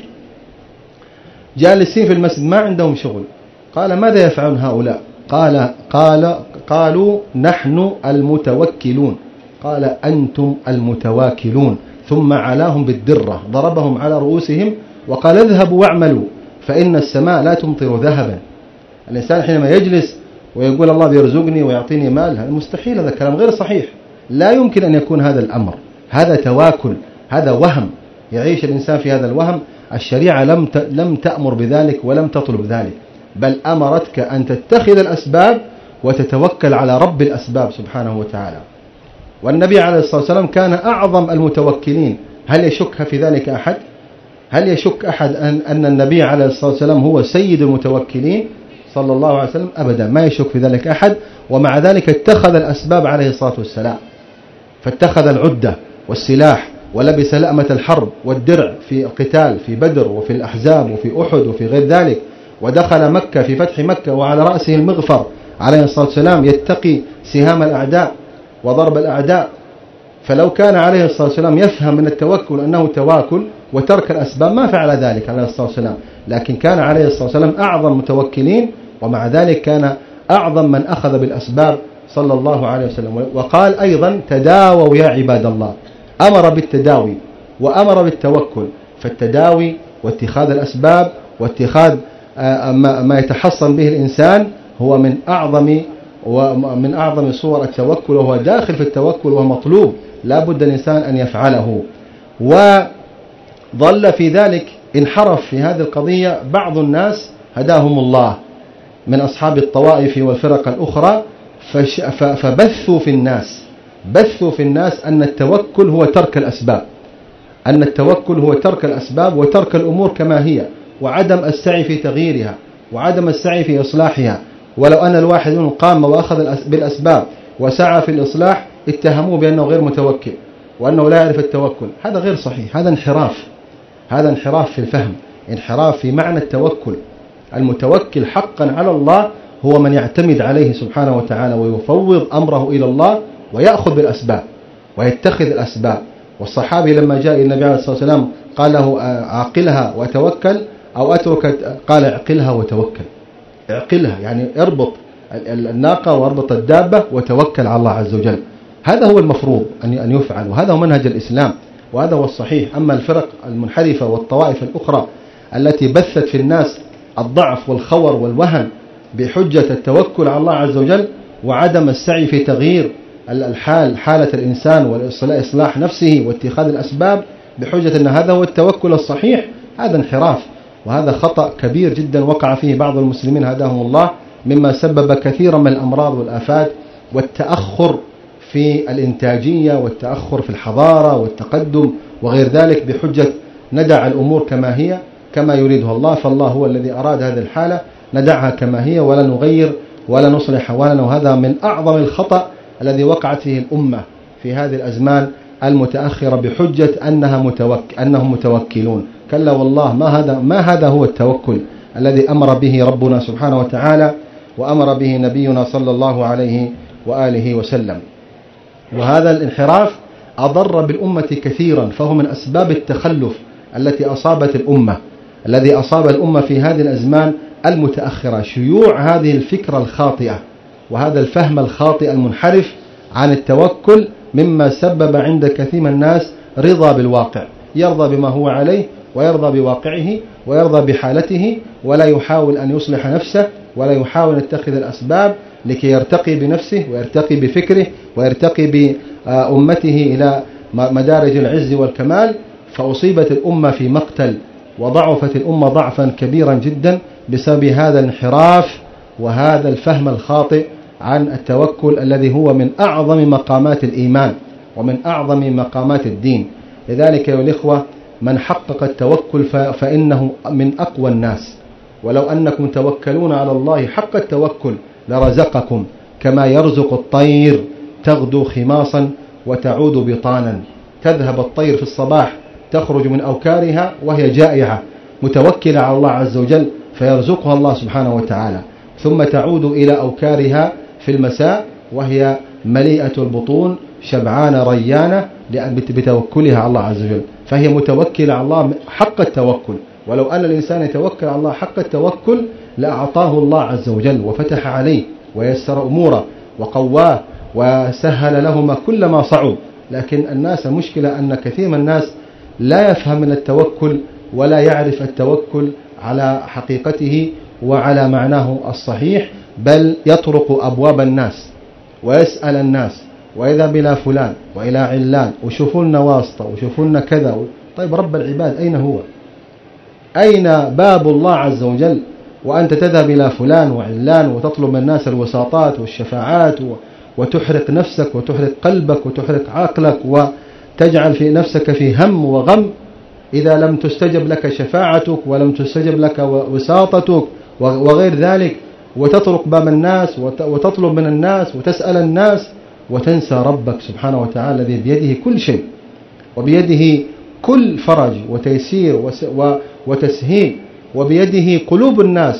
Speaker 2: جالسين في المسجد ما عندهم شغل. قال ماذا يفعلون هؤلاء؟ قال قال قالوا نحن المتوكلون. قال أنتم المتواكلون. ثم علاهم بالدرة، ضربهم على رؤوسهم وقال اذهبوا واعملوا فإن السماء لا تمطر ذهبا. الإنسان حينما يجلس ويقول الله بيرزقني ويعطيني مال، هذا مستحيل، هذا كلام غير صحيح، لا يمكن أن يكون هذا الأمر. هذا تواكل، هذا وهم، يعيش الإنسان في هذا الوهم. الشريعة لم لم تأمر بذلك ولم تطلب ذلك، بل أمرتك أن تتخذ الأسباب وتتوكل على رب الأسباب سبحانه وتعالى. والنبي عليه الصلاة والسلام كان أعظم المتوكلين. هل يشك في ذلك أحد؟ هل يشك أحد أن أن النبي عليه الصلاة والسلام هو سيد المتوكلين صلى الله عليه وسلم؟ أبدا، ما يشك في ذلك أحد. ومع ذلك اتخذ الأسباب عليه الصلاة والسلام، فاتخذ العدة والسلاح ولبس لأمة الحرب والدرع في القتال في بدر وفي الأحزاب وفي أحد وفي غير ذلك، ودخل مكة في فتح مكة وعلى رأسه المغفر عليه الصلاة والسلام يتقي سهام الأعداء وضرب الأعداء. فلو كان عليه الصلاة والسلام يفهم من التوكل أنه تواكل وترك الأسباب ما فعل ذلك عليه الصلاة والسلام، لكن كان عليه الصلاة والسلام أعظم متوكلين، ومع ذلك كان أعظم من أخذ بالأسباب صلى الله عليه وسلم. وقال أيضا تداووا يا عباد الله، أمر بالتداوي وأمر بالتوكل. فالتداوي واتخاذ الأسباب واتخاذ ما يتحصن به الإنسان هو من أعظم ومن أعظم صور التوكل، وهو داخل في التوكل وهو مطلوب لا بد الإنسان أن يفعله. وظل في ذلك انحرف في هذه القضية بعض الناس هداهم الله من أصحاب الطوائف والفرق الأخرى، فبثوا في الناس بثوا في الناس أن التوكل هو ترك الأسباب، أن التوكل هو ترك الأسباب وترك الأمور كما هي، وعدم السعي في تغييرها وعدم السعي في إصلاحها. ولو أن الواحد منهم قام وأخذ بالأسباب وسعى في الإصلاح اتهموه بأنه غير متوكل وأنه لا يعرف التوكل. هذا غير صحيح، هذا انحراف، هذا انحراف في الفهم، انحراف في معنى التوكل. المتوكل حقا على الله هو من يعتمد عليه سبحانه وتعالى ويفوض أمره إلى الله ويأخذ بالأسباب ويتخذ الأسباب. والصحابي لما جاء النبي عليه الصلاة والسلام قال له أعقلها وتوكل أو أترك، قال اعقلها وتوكل. اعقلها يعني اربط الناقة واربط الدابة وتوكل على الله عز وجل. هذا هو المفروض أن يفعل، وهذا هو منهج الإسلام، وهذا هو الصحيح. أما الفرق المنحرفة والطوائف الأخرى التي بثت في الناس الضعف والخور والوهن بحجة التوكل على الله عز وجل وعدم السعي في تغيير الحال حالة الإنسان وإصلاح نفسه واتخاذ الأسباب بحجة أن هذا هو التوكل الصحيح، هذا انحراف، وهذا خطأ كبير جدا وقع فيه بعض المسلمين هداهم الله، مما سبب كثيرا من الأمراض والآفات والتأخر في الإنتاجية والتأخر في الحضارة والتقدم وغير ذلك، بحجة ندع الأمور كما هي كما يريدها الله. فالله هو الذي أراد هذه الحالة، ندعها كما هي ولا نغير ولا نصلح حوالنا. وهذا من أعظم الخطأ الذي وقعت فيه الأمة في هذه الأزمان المتأخرة بحجة أنها متوك أنهم متوكلون. كلا والله، ما هذا ما هذا هو التوكل الذي أمر به ربنا سبحانه وتعالى وأمر به نبينا صلى الله عليه وآله وسلم. وهذا الانحراف أضر بالأمة كثيرا، فهو من أسباب التخلف التي أصابت الأمة الذي أصاب الأمة في هذه الأزمان المتأخرة، شيوع هذه الفكرة الخاطئة وهذا الفهم الخاطئ المنحرف عن التوكل، مما سبب عند كثير من الناس رضا بالواقع، يرضى بما هو عليه ويرضى بواقعه ويرضى بحالته، ولا يحاول أن يصلح نفسه ولا يحاول أن يتخذ الأسباب لكي يرتقي بنفسه ويرتقي بفكره ويرتقي بأمته إلى مدارج العز والكمال. فأصيبت الأمة في مقتل وضعفت الأمة ضعفا كبيرا جدا بسبب هذا الانحراف وهذا الفهم الخاطئ عن التوكل الذي هو من أعظم مقامات الإيمان ومن أعظم مقامات الدين. لذلك يا الإخوة، من حقق التوكل فإنه من أقوى الناس. ولو أنكم توكلون على الله حق التوكل لرزقكم كما يرزق الطير تغدو خماصا وتعود بطانا. تذهب الطير في الصباح تخرج من أوكارها وهي جائعة متوكلة على الله عز وجل فيرزقها الله سبحانه وتعالى، ثم تعود إلى أوكارها في المساء وهي مليئة البطون شبعانة ريانة بتوكلها على الله عز وجل، فهي متوكلة على الله حق التوكل. ولو أن الإنسان يتوكل على الله حق التوكل لأعطاه الله عز وجل وفتح عليه ويسر أموره وقواه وسهل لهما كل ما صعب. لكن الناس المشكلة أن كثير من الناس لا يفهم من التوكل ولا يعرف التوكل على حقيقته وعلى معناه الصحيح، بل يطرق أبواب الناس ويسأل الناس ويذهب إلى فلان وإلى علان وشوفوا لنا واسطة وشوفوا لنا كذا. طيب رب العباد أين هو؟ أين باب الله عز وجل؟ وأنت تذهب إلى فلان وعلان وتطلب من الناس الوساطات والشفاعات وتحرق نفسك وتحرق قلبك وتحرق عقلك وتجعل في نفسك في هم وغم إذا لم تستجب لك شفاعتك ولم تستجب لك وساطتك وغير ذلك، وتطرق باب الناس وتطلب من الناس وتسأل الناس وتنسى ربك سبحانه وتعالى الذي بيده كل شيء وبيده كل فرج وتيسير وتسهيل وبيده قلوب الناس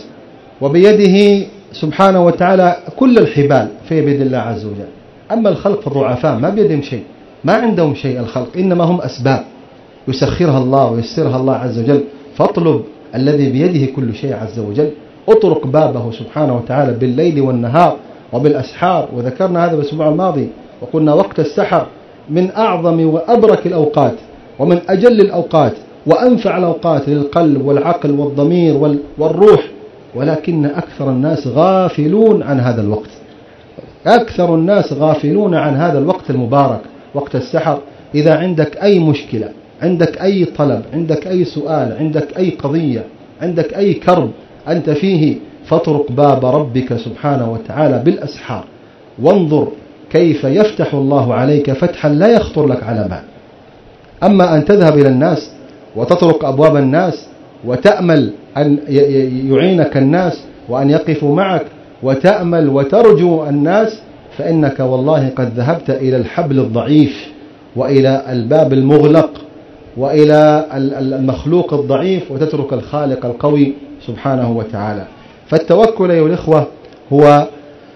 Speaker 2: وبيده سبحانه وتعالى كل الحبال في بيد الله عز وجل. أما الخلق فضعفاء ما بيدهم شيء، ما عندهم شيء الخلق، إنما هم أسباب يسخرها الله ويسرها الله عز وجل. فاطلب الذي بيده كل شيء عز وجل، اطرق بابه سبحانه وتعالى بالليل والنهار وبالأسحار. وذكرنا هذا الأسبوع الماضي وقلنا وقت السحر من أعظم وأبرك الأوقات ومن أجل الأوقات وأنفع الأوقات للقلب والعقل والضمير والروح، ولكن أكثر الناس غافلون عن هذا الوقت. أكثر الناس غافلون عن هذا الوقت المبارك، وقت السحر. إذا عندك أي مشكلة، عندك أي طلب، عندك أي سؤال، عندك أي قضية، عندك أي كرب أنت فيه، فاطرق باب ربك سبحانه وتعالى بالأسحار، وانظر كيف يفتح الله عليك فتحا لا يخطر لك على بال. أما أن تذهب إلى الناس وتطرق أبواب الناس وتأمل أن يعينك الناس وأن يقفوا معك وتأمل وترجو الناس، فإنك والله قد ذهبت إلى الحبل الضعيف وإلى الباب المغلق وإلى المخلوق الضعيف، وتترك الخالق القوي سبحانه وتعالى. فالتوكل أيها الإخوة هو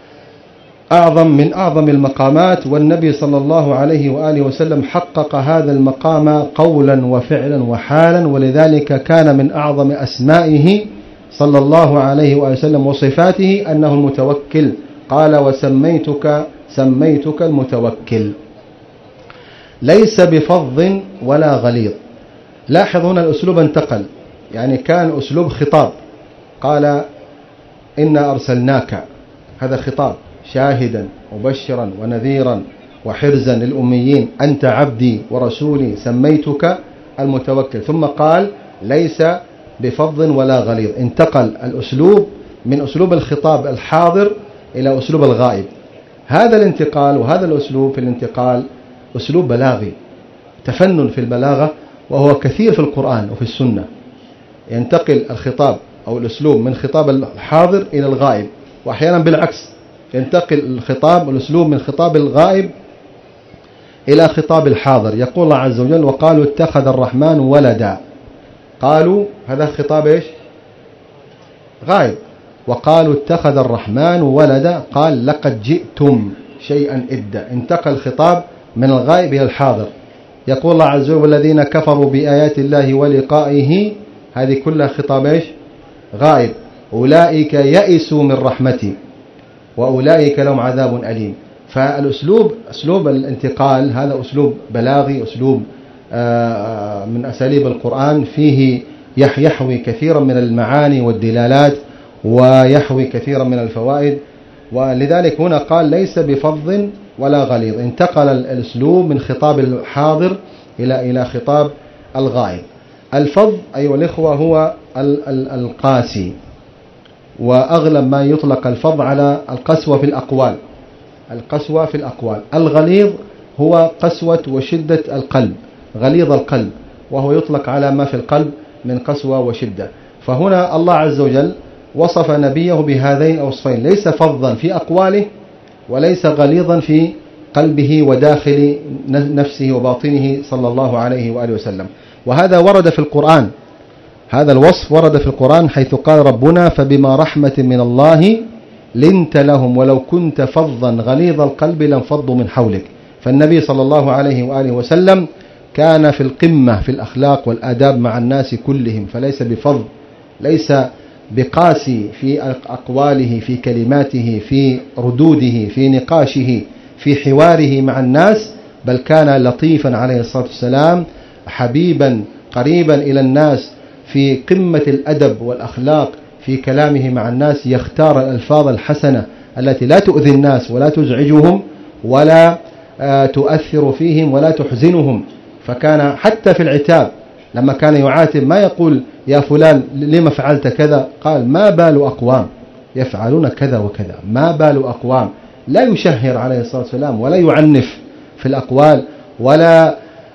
Speaker 2: أعظم من أعظم المقامات، والنبي صلى الله عليه وآله وسلم حقق هذا المقام قولا وفعلا وحالا، ولذلك كان من أعظم أسمائه صلى الله عليه وآله وسلم وصفاته أنه المتوكل. قال: وسميتك سميتك المتوكل. ليس بفظ ولا غليظ. لاحظ هنا الأسلوب انتقل، يعني كان أسلوب خطاب، قال: إنا أرسلناك، هذا خطاب شاهدا مبشرا ونذيرا وحرزا للأميين، أنت عبدي ورسولي سميتك المتوكل. ثم قال: ليس بفظ ولا غليظ. انتقل الأسلوب من أسلوب الخطاب الحاضر إلى أسلوب الغائب. هذا الانتقال وهذا الأسلوب في الانتقال أسلوب بلاغي، تفنن في البلاغة، وهو كثير في القرآن وفي السنة. ينتقل الخطاب أو الأسلوب من خطاب الحاضر إلى الغائب، وأحيانا بالعكس، ينتقل الخطاب والأسلوب من خطاب الغائب إلى خطاب الحاضر. يقول الله عز وجل: وقالوا اتخذ الرحمن ولدا. قالوا هذا خطاب إيش؟ غائب. وقالوا اتخذ الرحمن ولدا، قال: لقد جئتم شيئا إدا. انتقل الخطاب من الغائب إلى الحاضر. يقول الله عز وجل: والذين كفروا بآيات الله ولقائه، هذه كلها خطاب إيش؟ غائب. أولئك يئسوا من رحمتي وأولئك لهم عذاب أليم. فالأسلوب أسلوب الانتقال هذا أسلوب بلاغي، أسلوب من أساليب القرآن، فيه يحوي كثيرا من المعاني والدلالات، ويحوي كثيرا من الفوائد. ولذلك هنا قال: ليس بفظ ولا غليظ. انتقل الأسلوب من خطاب الحاضر إلى إلى خطاب الغائب. الفظ أيها الإخوة هو القاسي، وأغلب ما يطلق الفظ على القسوة في الأقوال، القسوة في الأقوال. الغليظ هو قسوة وشدة القلب، غليظ القلب، وهو يطلق على ما في القلب من قسوة وشدة. فهنا الله عز وجل وصف نبيه بهذين الوصفين: ليس فظا في أقواله، وليس غليظا في قلبه وداخل نفسه وباطنه صلى الله عليه وآله وسلم. وهذا ورد في القرآن، هذا الوصف ورد في القرآن، حيث قال ربنا: فبما رحمة من الله لنت لهم ولو كنت فظا غليظ القلب لانفضوا من حولك. فالنبي صلى الله عليه وآله وسلم كان في القمة في الأخلاق والآداب مع الناس كلهم، فليس بفظ، ليس بقاسي في أقواله، في كلماته، في ردوده، في نقاشه، في حواره مع الناس، بل كان لطيفا عليه الصلاة والسلام، حبيبا قريبا إلى الناس، في قمة الأدب والأخلاق في كلامه مع الناس. يختار الألفاظ الحسنة التي لا تؤذي الناس ولا تزعجهم ولا تؤثر فيهم ولا تحزنهم. فكان حتى في العتاب لما كان يعاتب ما يقول: يا فلان لما فعلت كذا، قال: ما بال أقوام يفعلون كذا وكذا. ما بال أقوام. لا يشهر عليه الصلاة والسلام، ولا يعنف في الأقوال، ولا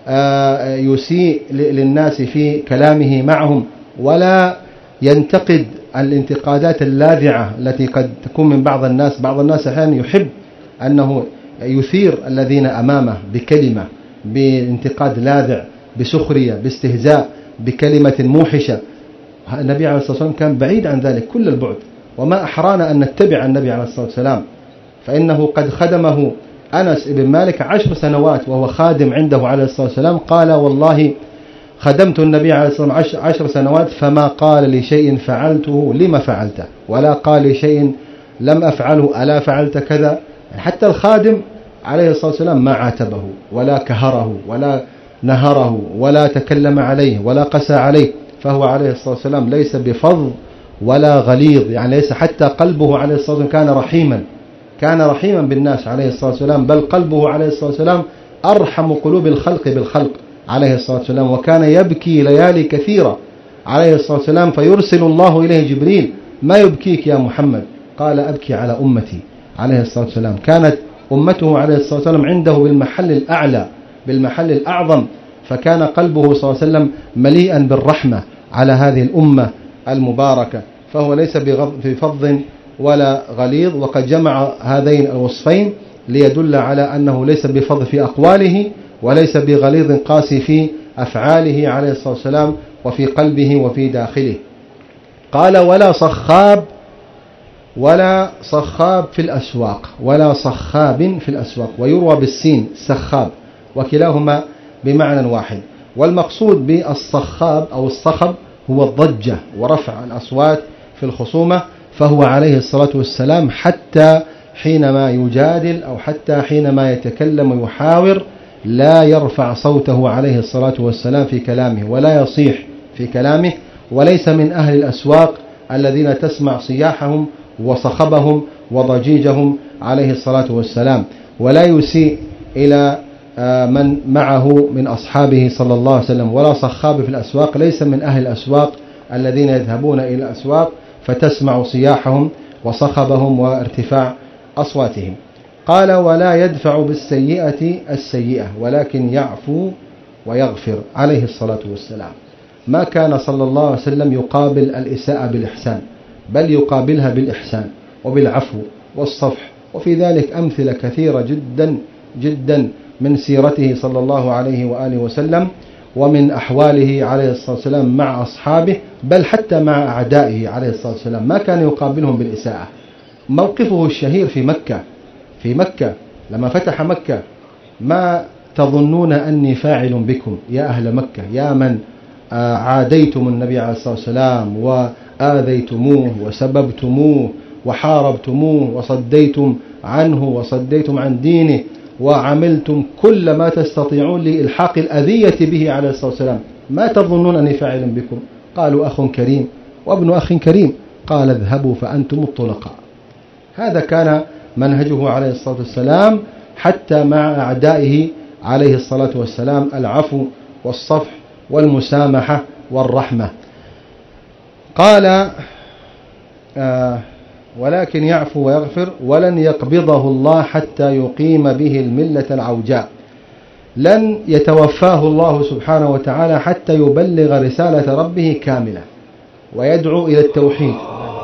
Speaker 2: يسيء للناس في كلامه معهم، ولا ينتقد الانتقادات اللاذعة التي قد تكون من بعض الناس. بعض الناس أحيانا يحب أنه يثير الذين أمامه بكلمة، بانتقاد لاذع، بسخرية، باستهزاء، بكلمة موحشة. النبي عليه الصلاة والسلام كان بعيد عن ذلك كل البعد. وما أحرانا أن نتبع النبي عليه الصلاة والسلام، فإنه قد خدمه أنس بن مالك عشر سنوات وهو خادم عنده عليه الصلاة والسلام. قال: والله خدمت النبي عليه الصلاة والسلام عشر سنوات فما قال لي شيء فعلته لما فعلته، ولا قال لي شيء لم أفعله ألا فعلت كذا. حتى الخادم عليه الصلاة والسلام ما عاتبه ولا كهره ولا نهره ولا تكلم عليه ولا قسى عليه، فهو عليه الصلاة والسلام ليس بفظ ولا غليظ، يعني ليس حتى قلبه عليه الصلاة والسلام كان رحيما كان رحيما بالناس عليه الصلاة والسلام، بل قلبه عليه الصلاة والسلام أرحم قلوب الخلق بالخلق عليه الصلاة والسلام، وكان يبكي ليالي كثيرة عليه الصلاة والسلام، فيرسل الله إليه جبريل: ما يبكيك يا محمد؟ قال: أبكي على أمتي عليه الصلاة والسلام. كانت أمته عليه الصلاة والسلام عنده بالمحل الأعلى بالمحل الأعظم، فكان قلبه صلى الله عليه وسلم مليئا بالرحمة على هذه الأمة المباركة، فهو ليس بفظ ولا غليظ. وقد جمع هذين الوصفين ليدل على أنه ليس بفظ في أقواله وليس بغليظ قاسي في أفعاله عليه الصلاة والسلام وفي قلبه وفي داخله. قال: ولا صخاب ولا صخاب في الأسواق ولا صخاب في الأسواق، ويروى بالسين سخاب، وكلاهما بمعنى واحد. والمقصود بالصخاب أو الصخب هو الضجة ورفع الأصوات في الخصومة، فهو عليه الصلاة والسلام حتى حينما يجادل أو حتى حينما يتكلم ويحاور لا يرفع صوته عليه الصلاة والسلام في كلامه ولا يصيح في كلامه، وليس من أهل الأسواق الذين تسمع صياحهم وصخبهم وضجيجهم عليه الصلاة والسلام، ولا يسيء إلى من معه من أصحابه صلى الله عليه وسلم. ولا صخاب في الأسواق، ليس من أهل الأسواق الذين يذهبون إلى الأسواق فتسمع صياحهم وصخبهم وارتفاع أصواتهم. قال: ولا يدفع بالسيئة السيئة ولكن يعفو ويغفر عليه الصلاة والسلام. ما كان صلى الله عليه وسلم يقابل الإساءة بالإحسان، بل يقابلها بالإحسان وبالعفو والصفح، وفي ذلك أمثلة كثيرة جدا جدا من سيرته صلى الله عليه وآله وسلم ومن أحواله عليه الصلاة والسلام مع أصحابه، بل حتى مع أعدائه عليه الصلاة والسلام ما كان يقابلهم بالإساءة. موقفه الشهير في مكة في مكة لما فتح مكة: ما تظنون أني فاعل بكم يا أهل مكة، يا من عاديتم النبي عليه الصلاة والسلام وآذيتموه وسببتموه وحاربتموه وصديتم عنه وصديتم عن دينه وعملتم كل ما تستطيعون لإلحاق الأذية به عليه الصلاة والسلام، ما تظنون أني فاعل بكم؟ قالوا: أخ كريم وابن أخ كريم. قال: اذهبوا فأنتم الطلقاء. هذا كان منهجه عليه الصلاة والسلام حتى مع أعدائه عليه الصلاة والسلام: العفو والصفح والمسامحة والرحمة. قال: آه ولكن يعفو ويغفر ولن يقبضه الله حتى يقيم به الملة العوجاء. لن يتوفاه الله سبحانه وتعالى حتى يبلغ رسالة ربه كاملة ويدعو إلى التوحيد.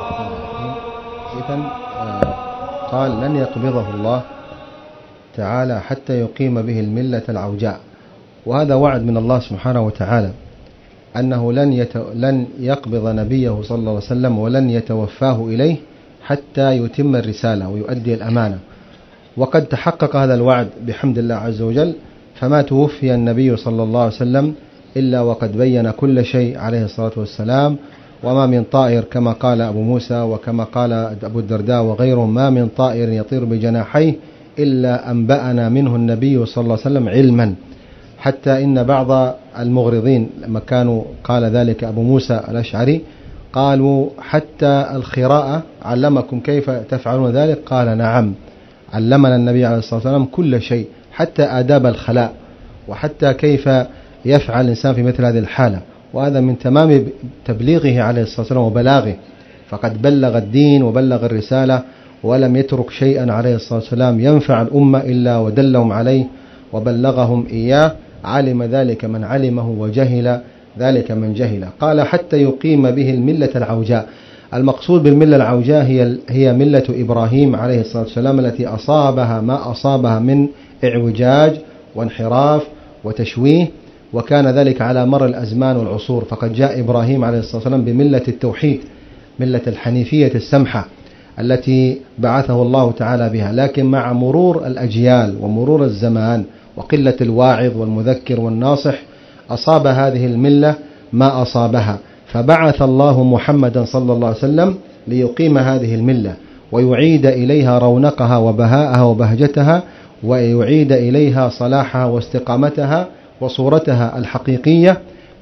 Speaker 2: إذن قال: لن يقبضه الله تعالى حتى يقيم به الملة العوجاء، وهذا وعد من الله سبحانه وتعالى أنه لن, يت... لن يقبض نبيه صلى الله عليه وسلم ولن يتوفاه إليه حتى يتم الرسالة ويؤدي الأمانة. وقد تحقق هذا الوعد بحمد الله عز وجل، فما توفي النبي صلى الله عليه وسلم إلا وقد بين كل شيء عليه الصلاة والسلام. وما من طائر كما قال أبو موسى وكما قال أبو الدرداء وغيرهم: ما من طائر يطير بجناحيه إلا أنبأنا منه النبي صلى الله عليه وسلم علما. حتى إن بعض المغرضين لما كانوا قال ذلك أبو موسى الأشعري قالوا: حتى الخراءة علمكم كيف تفعلون ذلك؟ قال: نعم، علمنا النبي عليه الصلاة والسلام كل شيء، حتى آداب الخلاء، وحتى كيف يفعل الإنسان في مثل هذه الحالة. وهذا من تمام تبليغه عليه الصلاة والسلام وبلاغه، فقد بلغ الدين وبلغ الرسالة ولم يترك شيئا عليه الصلاة والسلام ينفع الأمة إلا ودلهم عليه وبلغهم إياه. علم ذلك من علمه وجهل ذلك من جهل. قال: حتى يقيم به الملة العوجاء. المقصود بالملة العوجاء هي هي ملة إبراهيم عليه الصلاة والسلام التي أصابها ما أصابها من إعوجاج وانحراف وتشويه، وكان ذلك على مر الأزمان والعصور. فقد جاء إبراهيم عليه الصلاة والسلام بملة التوحيد، ملة الحنيفية السمحة التي بعثه الله تعالى بها، لكن مع مرور الأجيال ومرور الزمان وقلة الواعظ والمذكر والناصح أصاب هذه الملة ما أصابها، فبعث الله محمدا صلى الله عليه وسلم ليقيم هذه الملة ويعيد إليها رونقها وبهاءها وبهجتها، ويعيد إليها صلاحها واستقامتها وصورتها الحقيقية،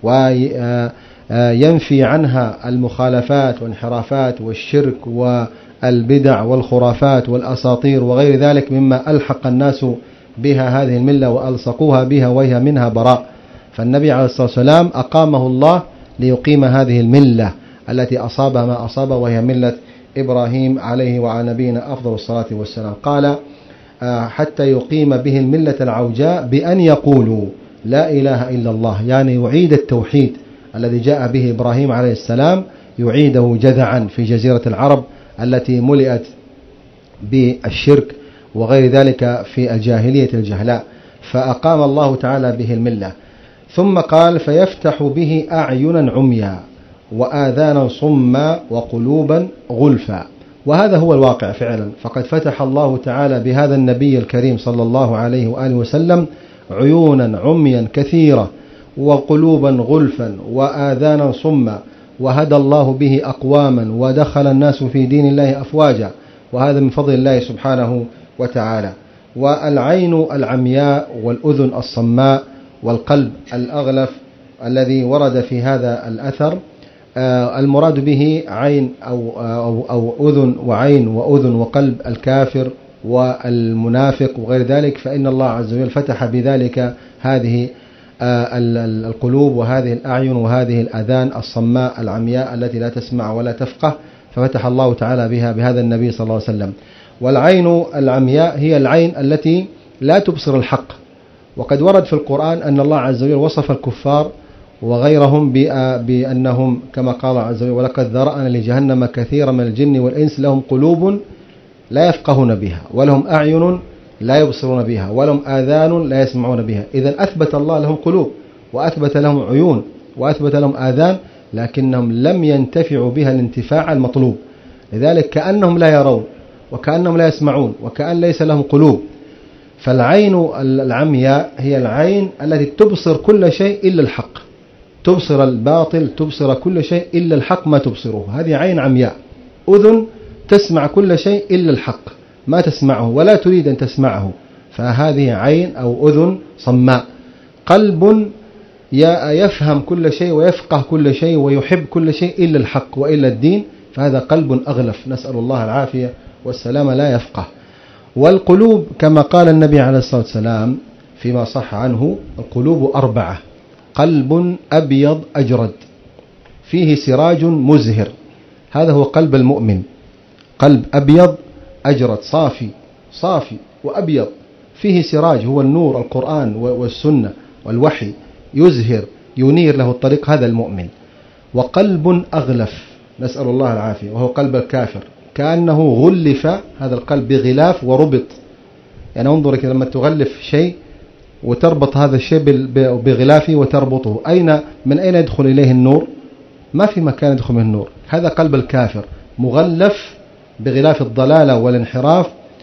Speaker 2: وينفي عنها المخالفات والانحرافات والشرك والبدع والخرافات والأساطير وغير ذلك مما ألحق الناس بها هذه الملة وألصقوها بها وهي منها براء. فالنبي عليه الصلاة والسلام أقامه الله ليقيم هذه الملة التي أصابها ما أصاب، وهي ملة إبراهيم عليه وعلى نبينا أفضل الصلاة والسلام. قال حتى يقيم به الملة العوجاء بأن يقولوا لا إله إلا الله، يعني يعيد التوحيد الذي جاء به إبراهيم عليه السلام، يعيده جذعا في جزيرة العرب التي ملئت بالشرك وغير ذلك في الجاهلية الجهلاء، فأقام الله تعالى به الملة. ثم قال فيفتح به أعينا عميا وآذانا صما وقلوبا غلفا. وهذا هو الواقع فعلا، فقد فتح الله تعالى بهذا النبي الكريم صلى الله عليه وآله وسلم عيونا عميا كثيرة وقلوبا غلفا وآذانا صما، وهدى الله به أقواما ودخل الناس في دين الله أفواجا، وهذا من فضل الله سبحانه وتعالى. والعين العمياء والأذن الصماء والقلب الأغلف الذي ورد في هذا الأثر، المراد به عين أو, أو, أو أذن وعين وأذن وقلب الكافر والمنافق وغير ذلك، فإن الله عز وجل فتح بذلك هذه القلوب وهذه الأعين وهذه الأذان الصماء العمياء التي لا تسمع ولا تفقه، ففتح الله تعالى بها بهذا النبي صلى الله عليه وسلم. والعين العمياء هي العين التي لا تبصر الحق، وقد ورد في القرآن أن الله عز وجل وصف الكفار وغيرهم بأنهم كما قال عز وجل ولقد ذرأنا لجهنم كثيرا من الجن والإنس لهم قلوب لا يفقهون بها ولهم أعين لا يبصرون بها ولهم آذان لا يسمعون بها. إذن أثبت الله لهم قلوب وأثبت لهم عيون وأثبت لهم آذان، لكنهم لم ينتفعوا بها الانتفاع المطلوب، لذلك كأنهم لا يرون وكأنهم لا يسمعون وكأن ليس لهم قلوب. فالعين العمياء هي العين التي تبصر كل شيء إلا الحق، تبصر الباطل، تبصر كل شيء إلا الحق ما تبصره، هذه عين عمياء. أذن تسمع كل شيء إلا الحق ما تسمعه ولا تريد أن تسمعه، فهذه عين أو أذن صماء. قلب يفهم كل شيء ويفقه كل شيء ويحب كل شيء إلا الحق وإلا الدين، فهذا قلب أغلف، نسأل الله العافية والسلام، لا يفقه. والقلوب كما قال النبي عليه الصلاة والسلام فيما صح عنه القلوب أربعة: قلب أبيض أجرد فيه سراج مزهر، هذا هو قلب المؤمن، قلب أبيض أجرد صافي صافي وأبيض فيه سراج هو النور القرآن والسنة والوحي يزهر ينير له الطريق، هذا المؤمن. وقلب أغلف نسأل الله العافية وهو قلب الكافر، كأنه غلف هذا القلب بغلاف وربط، يعني انظر كده لما تغلف شيء وتربط هذا الشيء بغلافه وتربطه، أين من أين يدخل إليه النور؟ ما في مكان يدخل من النور، هذا قلب الكافر مغلف بغلاف الضلالة والانحراف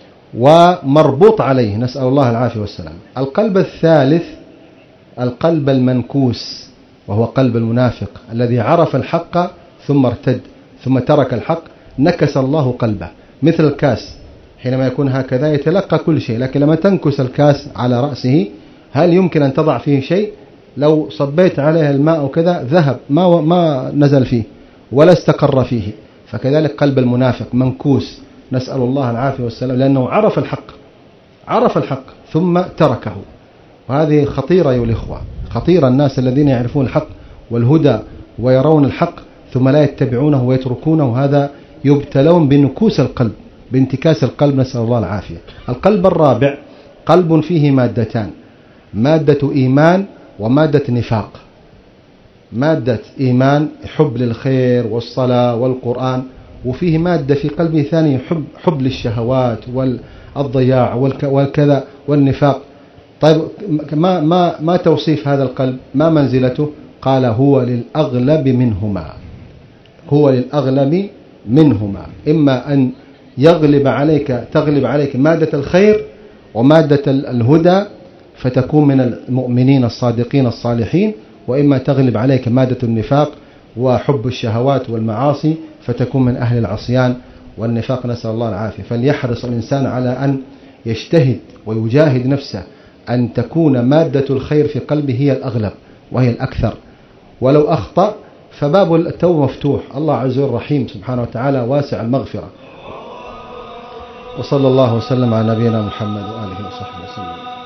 Speaker 2: ومربوط عليه، نسأل الله العافية والسلام. القلب الثالث القلب المنكوس وهو قلب المنافق الذي عرف الحق ثم ارتد ثم ترك الحق، نكس الله قلبه، مثل الكاس حينما يكون هكذا يتلقى كل شيء، لكن لما تنكس الكاس على رأسه هل يمكن أن تضع فيه شيء؟ لو صبيت عليه الماء وكذا ذهب، ما ما نزل فيه ولا استقر فيه. فكذلك قلب المنافق منكوس، نسأل الله العافية والسلام، لأنه عرف الحق عرف الحق ثم تركه، وهذه خطيرة أيها الإخوة، خطيرة. الناس الذين يعرفون الحق والهدى ويرون الحق ثم لا يتبعونه ويتركونه، هذا يبتلون بنكوس القلب، بانتكاس القلب، نسأل الله العافية. القلب الرابع قلب فيه مادتان: مادة إيمان ومادة نفاق. مادة إيمان حب للخير والصلاة والقرآن، وفيه مادة في قلبه ثاني حب, حب للشهوات والضياع والكذا والنفاق. طيب ما, ما, ما توصيف هذا القلب؟ ما منزلته؟ قال هو للأغلب منهما، هو للأغلب منهما، إما أن يغلب عليك تغلب عليك مادة الخير ومادة الهدى فتكون من المؤمنين الصادقين الصالحين، وإما تغلب عليك مادة النفاق وحب الشهوات والمعاصي فتكون من أهل العصيان والنفاق، نسأل الله العافية. فليحرص الإنسان على أن يجتهد ويجاهد نفسه أن تكون مادة الخير في قلبه هي الأغلب وهي الأكثر، ولو أخطأ فباب التوبة مفتوح. الله عز وجل رحيم سبحانه وتعالى واسع المغفرة. وصلى الله وسلم على نبينا محمد وآله وصحبه وسلم.